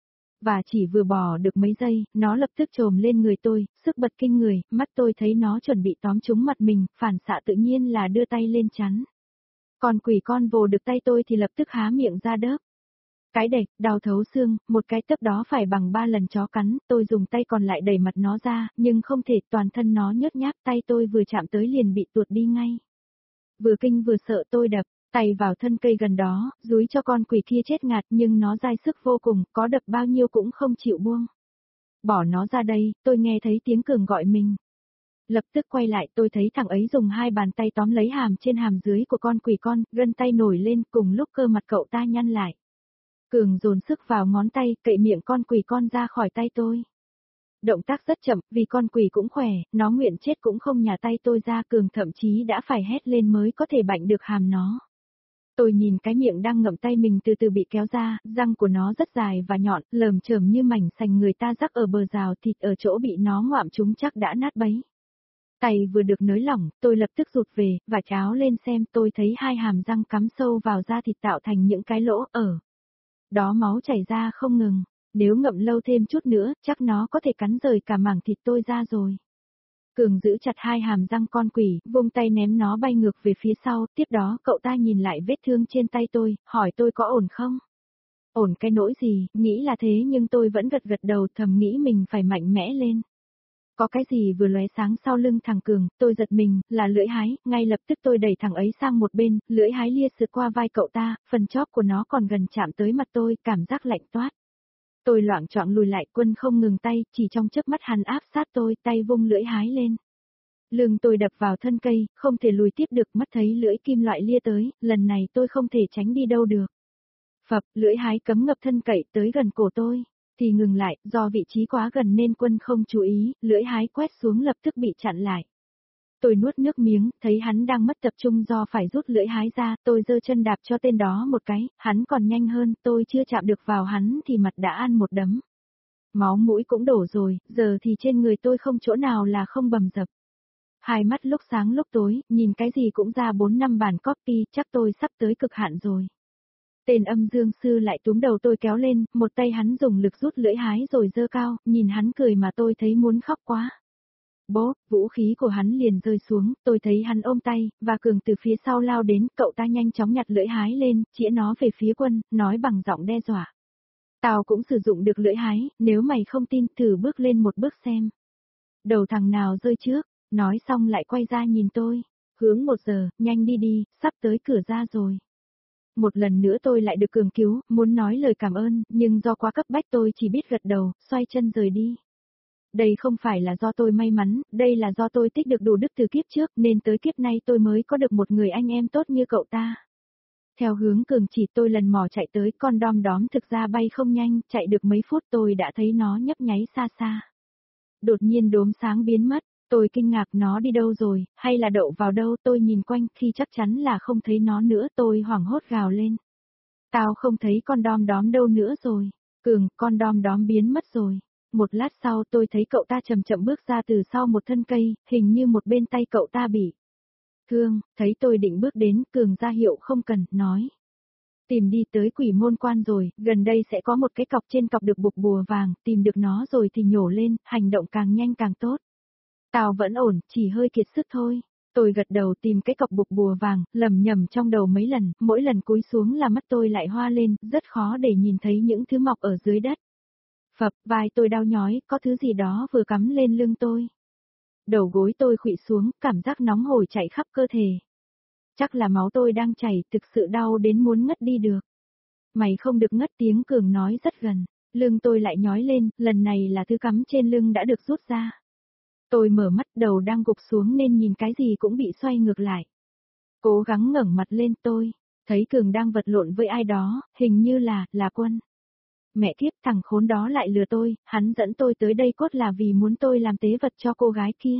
Và chỉ vừa bò được mấy giây, nó lập tức trồm lên người tôi, sức bật kinh người, mắt tôi thấy nó chuẩn bị tóm trúng mặt mình, phản xạ tự nhiên là đưa tay lên chắn. Con quỷ con vồ được tay tôi thì lập tức há miệng ra đớp. Cái đệch, đau thấu xương, một cái tấc đó phải bằng ba lần chó cắn, tôi dùng tay còn lại đẩy mặt nó ra, nhưng không thể, toàn thân nó nhớt nhác, tay tôi vừa chạm tới liền bị tuột đi ngay. Vừa kinh vừa sợ tôi đập tay vào thân cây gần đó, dúi cho con quỷ kia chết ngạt, nhưng nó dai sức vô cùng, có đập bao nhiêu cũng không chịu buông. Bỏ nó ra đây, tôi nghe thấy tiếng Cường gọi mình. Lập tức quay lại, tôi thấy thằng ấy dùng hai bàn tay tóm lấy hàm trên hàm dưới của con quỷ con, gân tay nổi lên, cùng lúc cơ mặt cậu ta nhăn lại. Cường dồn sức vào ngón tay, cậy miệng con quỷ con ra khỏi tay tôi. Động tác rất chậm, vì con quỷ cũng khỏe, nó nguyện chết cũng không nhả tay tôi ra, Cường thậm chí đã phải hét lên mới có thể bạnh được hàm nó. Tôi nhìn cái miệng đang ngậm tay mình từ từ bị kéo ra, răng của nó rất dài và nhọn, lởm chởm như mảnh sành người ta rắc ở bờ rào, thịt ở chỗ bị nó ngoạm trúng chắc đã nát bấy. Tay vừa được nới lỏng, tôi lập tức rụt về, và cháo lên xem, tôi thấy hai hàm răng cắm sâu vào da thịt tạo thành những cái lỗ ở. Đó máu chảy ra không ngừng, nếu ngậm lâu thêm chút nữa, chắc nó có thể cắn rời cả mảng thịt tôi ra rồi. Cường giữ chặt hai hàm răng con quỷ, vung tay ném nó bay ngược về phía sau, tiếp đó cậu ta nhìn lại vết thương trên tay tôi, hỏi tôi có ổn không? Ổn cái nỗi gì, nghĩ là thế nhưng tôi vẫn gật gật đầu, thầm nghĩ mình phải mạnh mẽ lên. Có cái gì vừa lóe sáng sau lưng thằng Cường, tôi giật mình, là lưỡi hái, ngay lập tức tôi đẩy thằng ấy sang một bên, lưỡi hái lia sượt qua vai cậu ta, phần chóp của nó còn gần chạm tới mặt tôi, cảm giác lạnh toát. Tôi loạng choạng lùi lại, Quân không ngừng tay, chỉ trong chớp mắt hắn áp sát tôi, tay vung lưỡi hái lên. Lưng tôi đập vào thân cây, không thể lùi tiếp được, mắt thấy lưỡi kim loại lia tới, lần này tôi không thể tránh đi đâu được. Phập, lưỡi hái cấm ngập thân cậy tới gần cổ tôi, thì ngừng lại, do vị trí quá gần nên Quân không chú ý, lưỡi hái quét xuống lập tức bị chặn lại. Tôi nuốt nước miếng, thấy hắn đang mất tập trung do phải rút lưỡi hái ra, tôi giơ chân đạp cho tên đó một cái, hắn còn nhanh hơn, tôi chưa chạm được vào hắn thì mặt đã ăn một đấm. Máu mũi cũng đổ rồi, giờ thì trên người tôi không chỗ nào là không bầm dập. Hai mắt lúc sáng lúc tối, nhìn cái gì cũng ra bốn năm bản copy, chắc tôi sắp tới cực hạn rồi. Tên âm dương sư lại túm đầu tôi kéo lên, một tay hắn dùng lực rút lưỡi hái rồi giơ cao, nhìn hắn cười mà tôi thấy muốn khóc quá. Bố, vũ khí của hắn liền rơi xuống, tôi thấy hắn ôm tay, và Cường từ phía sau lao đến, cậu ta nhanh chóng nhặt lưỡi hái lên, chĩa nó về phía Quân, nói bằng giọng đe dọa. Tao cũng sử dụng được lưỡi hái, nếu mày không tin thử bước lên một bước xem. Đầu thằng nào rơi trước, nói xong lại quay ra nhìn tôi, hướng một giờ, nhanh đi đi, sắp tới cửa ra rồi. Một lần nữa tôi lại được Cường cứu, muốn nói lời cảm ơn, nhưng do quá cấp bách tôi chỉ biết gật đầu, xoay chân rời đi. Đây không phải là do tôi may mắn, đây là do tôi tích được đủ đức từ kiếp trước nên tới kiếp nay tôi mới có được một người anh em tốt như cậu ta. Theo hướng Cường chỉ tôi lần mò chạy tới, con đom đóm thực ra bay không nhanh, chạy được mấy phút tôi đã thấy nó nhấp nháy xa xa. Đột nhiên đốm sáng biến mất, tôi kinh ngạc nó đi đâu rồi, hay là đậu vào đâu, tôi nhìn quanh khi chắc chắn là không thấy nó nữa tôi hoảng hốt gào lên. Tao không thấy con đom đóm đâu nữa rồi, Cường, con đom đóm biến mất rồi. Một lát sau tôi thấy cậu ta chậm chậm bước ra từ sau một thân cây, hình như một bên tay cậu ta bị thương, thấy tôi định bước đến, Cường ra hiệu không cần, nói. Tìm đi tới Quỷ Môn Quan rồi, gần đây sẽ có một cái cọc, trên cọc được buộc bùa vàng, tìm được nó rồi thì nhổ lên, hành động càng nhanh càng tốt. Tao vẫn ổn, chỉ hơi kiệt sức thôi. Tôi gật đầu tìm cái cọc buộc bùa vàng, lầm nhầm trong đầu mấy lần, mỗi lần cúi xuống là mắt tôi lại hoa lên, rất khó để nhìn thấy những thứ mọc ở dưới đất. Phập, vai tôi đau nhói, có thứ gì đó vừa cắm lên lưng tôi. Đầu gối tôi khuỵu xuống, cảm giác nóng hổi chạy khắp cơ thể. Chắc là máu tôi đang chảy, thực sự đau đến muốn ngất đi được. Mày không được ngất, tiếng Cường nói rất gần. Lưng tôi lại nhói lên, lần này là thứ cắm trên lưng đã được rút ra. Tôi mở mắt, đầu đang gục xuống nên nhìn cái gì cũng bị xoay ngược lại. Cố gắng ngẩng mặt lên, tôi thấy Cường đang vật lộn với ai đó, hình như là, là Quân. Mẹ kiếp, thằng khốn đó lại lừa tôi, hắn dẫn tôi tới đây cốt là vì muốn tôi làm tế vật cho cô gái kia.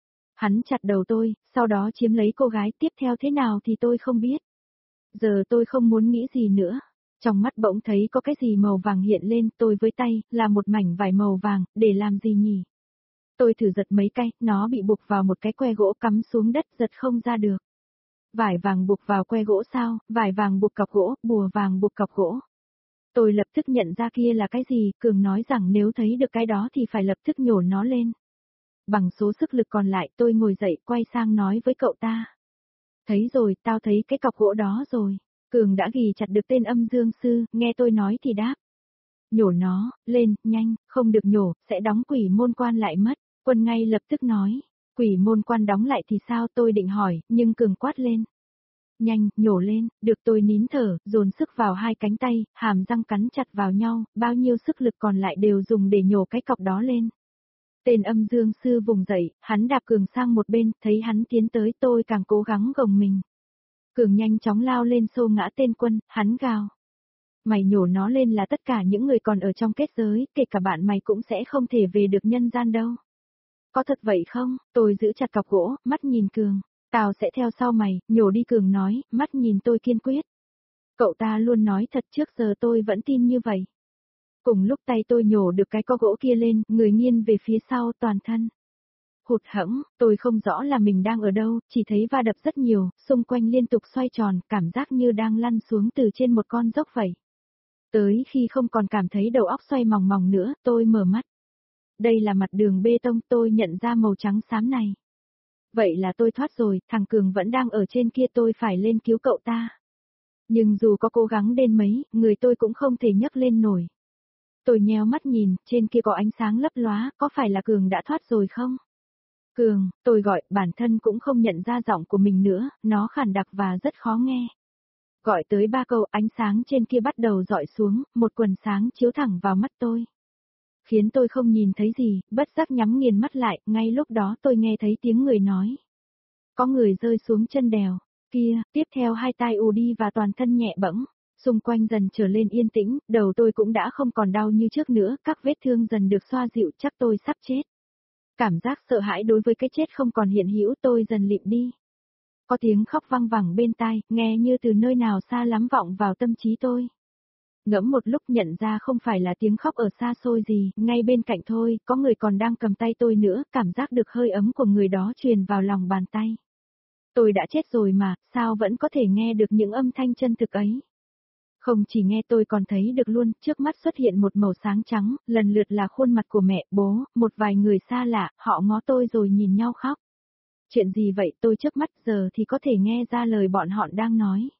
Hắn chặt đầu tôi, sau đó chiếm lấy cô gái, tiếp theo thế nào thì tôi không biết. Giờ tôi không muốn nghĩ gì nữa. Trong mắt bỗng thấy có cái gì màu vàng hiện lên, tôi với tay, là một mảnh vải màu vàng, để làm gì nhỉ? Tôi thử giật mấy cái, nó bị buộc vào một cái que gỗ cắm xuống đất, giật không ra được. Vải vàng buộc vào que gỗ sao, vải vàng buộc cọc gỗ, bùa vàng buộc cọc gỗ. Tôi lập tức nhận ra kia là cái gì, Cường nói rằng nếu thấy được cái đó thì phải lập tức nhổ nó lên. Bằng số sức lực còn lại tôi ngồi dậy quay sang nói với cậu ta. Thấy rồi, tao thấy cái cọc gỗ đó rồi. Cường đã ghi chặt được tên âm dương sư, nghe tôi nói thì đáp. Nhổ nó, lên, nhanh, không được nhổ, sẽ đóng quỷ môn quan lại mất. Quân ngay lập tức nói, quỷ môn quan đóng lại thì sao tôi định hỏi, nhưng Cường quát lên. Nhanh, nhổ lên, được tôi nín thở, dồn sức vào hai cánh tay, hàm răng cắn chặt vào nhau, bao nhiêu sức lực còn lại đều dùng để nhổ cái cọc đó lên. Tên âm dương sư vùng dậy, hắn đạp Cường sang một bên, thấy hắn tiến tới tôi càng cố gắng gồng mình. Cường nhanh chóng lao lên xô ngã tên Quân, hắn gào. Mày nhổ nó lên là tất cả những người còn ở trong kết giới, kể cả bạn mày cũng sẽ không thể về được nhân gian đâu. Có thật vậy không? Tôi giữ chặt cọc gỗ, mắt nhìn Cường. Tao sẽ theo sau mày, nhổ đi, Cường nói, mắt nhìn tôi kiên quyết. Cậu ta luôn nói thật, trước giờ tôi vẫn tin như vậy. Cùng lúc tay tôi nhổ được cái co gỗ kia lên, người nghiêng về phía sau toàn thân. Hụt hẫng, tôi không rõ là mình đang ở đâu, chỉ thấy va đập rất nhiều, xung quanh liên tục xoay tròn, cảm giác như đang lăn xuống từ trên một con dốc vậy. Tới khi không còn cảm thấy đầu óc xoay mòng mòng nữa, tôi mở mắt. Đây là mặt đường bê tông, tôi nhận ra màu trắng xám này. Vậy là tôi thoát rồi, thằng Cường vẫn đang ở trên kia, tôi phải lên cứu cậu ta. Nhưng dù có cố gắng đến mấy, người tôi cũng không thể nhấc lên nổi. Tôi nheo mắt nhìn, trên kia có ánh sáng lấp lóa, có phải là Cường đã thoát rồi không? Cường, tôi gọi, bản thân cũng không nhận ra giọng của mình nữa, nó khản đặc và rất khó nghe. Gọi tới ba câu, ánh sáng trên kia bắt đầu dọi xuống, một quần sáng chiếu thẳng vào mắt tôi. Khiến tôi không nhìn thấy gì, bất giác nhắm nghiền mắt lại, ngay lúc đó tôi nghe thấy tiếng người nói. Có người rơi xuống chân đèo, kia, tiếp theo hai tai ù đi và toàn thân nhẹ bẫng, xung quanh dần trở lên yên tĩnh, đầu tôi cũng đã không còn đau như trước nữa, các vết thương dần được xoa dịu, chắc tôi sắp chết. Cảm giác sợ hãi đối với cái chết không còn hiện hữu, tôi dần lịm đi. Có tiếng khóc vang vẳng bên tai, nghe như từ nơi nào xa lắm vọng vào tâm trí tôi. Ngẫm một lúc nhận ra không phải là tiếng khóc ở xa xôi gì, ngay bên cạnh thôi, có người còn đang cầm tay tôi nữa, cảm giác được hơi ấm của người đó truyền vào lòng bàn tay. Tôi đã chết rồi mà, sao vẫn có thể nghe được những âm thanh chân thực ấy? Không chỉ nghe tôi còn thấy được luôn, trước mắt xuất hiện một màu sáng trắng, lần lượt là khuôn mặt của mẹ, bố, một vài người xa lạ, họ ngó tôi rồi nhìn nhau khóc. Chuyện gì vậy, tôi trước mắt giờ thì có thể nghe ra lời bọn họ đang nói.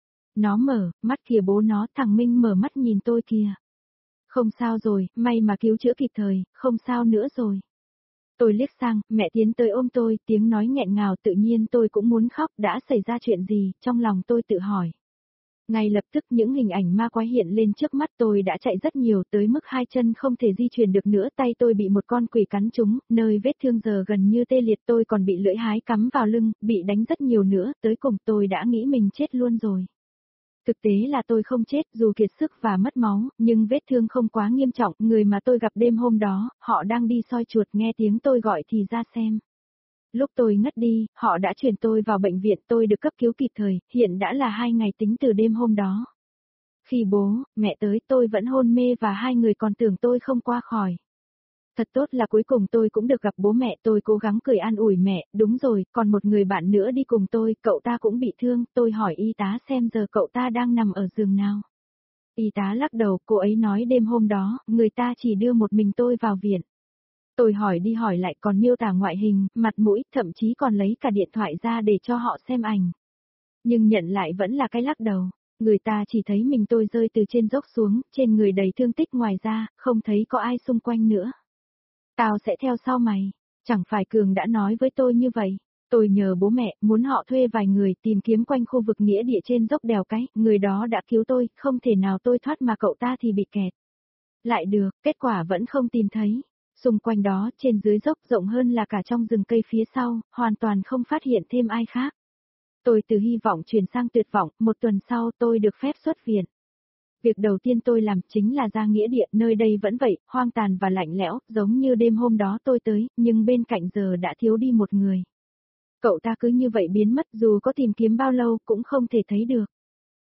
Nó mở, mắt kìa bố nó, thằng Minh mở mắt nhìn tôi kìa. Không sao rồi, may mà cứu chữa kịp thời, không sao nữa rồi. Tôi liếc sang, mẹ tiến tới ôm tôi, tiếng nói nghẹn ngào, tự nhiên tôi cũng muốn khóc, đã xảy ra chuyện gì, trong lòng tôi tự hỏi. Ngay lập tức những hình ảnh ma quái hiện lên trước mắt, tôi đã chạy rất nhiều tới mức hai chân không thể di chuyển được nữa, tay tôi bị một con quỷ cắn trúng, nơi vết thương giờ gần như tê liệt, tôi còn bị lưỡi hái cắm vào lưng, bị đánh rất nhiều nữa, tới cùng tôi đã nghĩ mình chết luôn rồi. Thực tế là tôi không chết, dù kiệt sức và mất máu, nhưng vết thương không quá nghiêm trọng, người mà tôi gặp đêm hôm đó, họ đang đi soi chuột, nghe tiếng tôi gọi thì ra xem. Lúc tôi ngất đi, họ đã chuyển tôi vào bệnh viện, tôi được cấp cứu kịp thời, hiện đã là hai ngày tính từ đêm hôm đó. Khi bố, mẹ tới tôi vẫn hôn mê và hai người còn tưởng tôi không qua khỏi. Thật tốt là cuối cùng tôi cũng được gặp bố mẹ, tôi cố gắng cười an ủi mẹ, đúng rồi, còn một người bạn nữa đi cùng tôi, cậu ta cũng bị thương, tôi hỏi y tá xem giờ cậu ta đang nằm ở giường nào. Y tá lắc đầu, cô ấy nói đêm hôm đó, người ta chỉ đưa một mình tôi vào viện. Tôi hỏi đi hỏi lại còn miêu tả ngoại hình, mặt mũi, thậm chí còn lấy cả điện thoại ra để cho họ xem ảnh. Nhưng nhận lại vẫn là cái lắc đầu, người ta chỉ thấy mình tôi rơi từ trên dốc xuống, trên người đầy thương tích, ngoài ra, không thấy có ai xung quanh nữa. Tao sẽ theo sau mày, chẳng phải Cường đã nói với tôi như vậy. Tôi nhờ bố mẹ, muốn họ thuê vài người tìm kiếm quanh khu vực nghĩa địa trên dốc đèo cái, người đó đã cứu tôi, không thể nào tôi thoát mà cậu ta thì bị kẹt. Lại được, kết quả vẫn không tìm thấy. Xung quanh đó, trên dưới dốc rộng hơn là cả trong rừng cây phía sau, hoàn toàn không phát hiện thêm ai khác. Tôi từ hy vọng chuyển sang tuyệt vọng, một tuần sau tôi được phép xuất viện. Việc đầu tiên tôi làm chính là ra nghĩa địa, nơi đây vẫn vậy, hoang tàn và lạnh lẽo, giống như đêm hôm đó tôi tới, nhưng bên cạnh giờ đã thiếu đi một người. Cậu ta cứ như vậy biến mất, dù có tìm kiếm bao lâu cũng không thể thấy được.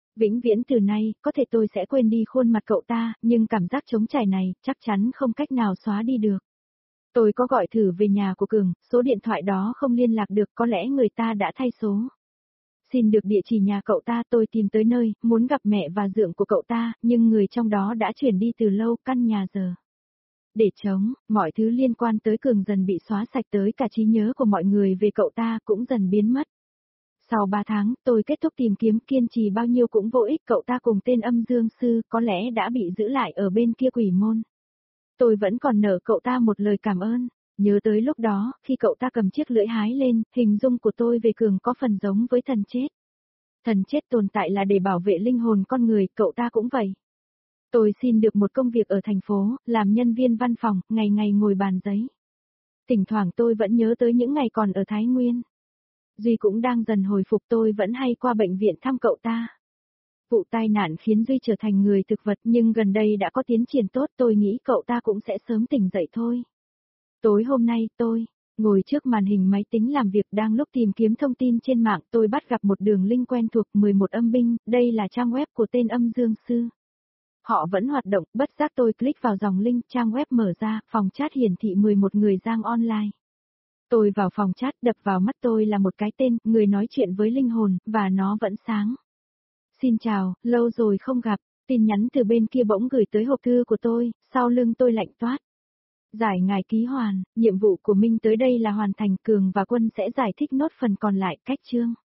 Vĩnh viễn từ nay, có thể tôi sẽ quên đi khuôn mặt cậu ta, nhưng cảm giác trống trải này, chắc chắn không cách nào xóa đi được. Tôi có gọi thử về nhà của Cường, số điện thoại đó không liên lạc được, có lẽ người ta đã thay số. Xin được địa chỉ nhà cậu ta, tôi tìm tới nơi, muốn gặp mẹ và dượng của cậu ta, nhưng người trong đó đã chuyển đi từ lâu, căn nhà giờ. Để trống, mọi thứ liên quan tới Cường dần bị xóa sạch, tới cả trí nhớ của mọi người về cậu ta cũng dần biến mất. Sau ba tháng, tôi kết thúc tìm kiếm, kiên trì bao nhiêu cũng vô ích, cậu ta cùng tên Âm Dương Sư có lẽ đã bị giữ lại ở bên kia quỷ môn. Tôi vẫn còn nợ cậu ta một lời cảm ơn. Nhớ tới lúc đó, khi cậu ta cầm chiếc lưỡi hái lên, hình dung của tôi về Cường có phần giống với thần chết. Thần chết tồn tại là để bảo vệ linh hồn con người, cậu ta cũng vậy. Tôi xin được một công việc ở thành phố, làm nhân viên văn phòng, ngày ngày ngồi bàn giấy. Thỉnh thoảng tôi vẫn nhớ tới những ngày còn ở Thái Nguyên. Duy cũng đang dần hồi phục, tôi vẫn hay qua bệnh viện thăm cậu ta. Vụ tai nạn khiến Duy trở thành người thực vật, nhưng gần đây đã có tiến triển tốt, tôi nghĩ cậu ta cũng sẽ sớm tỉnh dậy thôi. Tối hôm nay, tôi ngồi trước màn hình máy tính làm việc, đang lúc tìm kiếm thông tin trên mạng, tôi bắt gặp một đường link quen thuộc mười một âm binh, đây là trang web của tên Âm Dương Sư. Họ vẫn hoạt động, bất giác tôi click vào dòng link, trang web mở ra, phòng chat hiển thị mười một người giang online. Tôi vào phòng chat, đập vào mắt tôi là một cái tên, người nói chuyện với linh hồn, và nó vẫn sáng. Xin chào, lâu rồi không gặp, tin nhắn từ bên kia bỗng gửi tới hộp thư của tôi, sau lưng tôi lạnh toát. Giải ngài ký hoàn, nhiệm vụ của Minh tới đây là hoàn thành, Cường và Quân sẽ giải thích nốt phần còn lại, cách chương.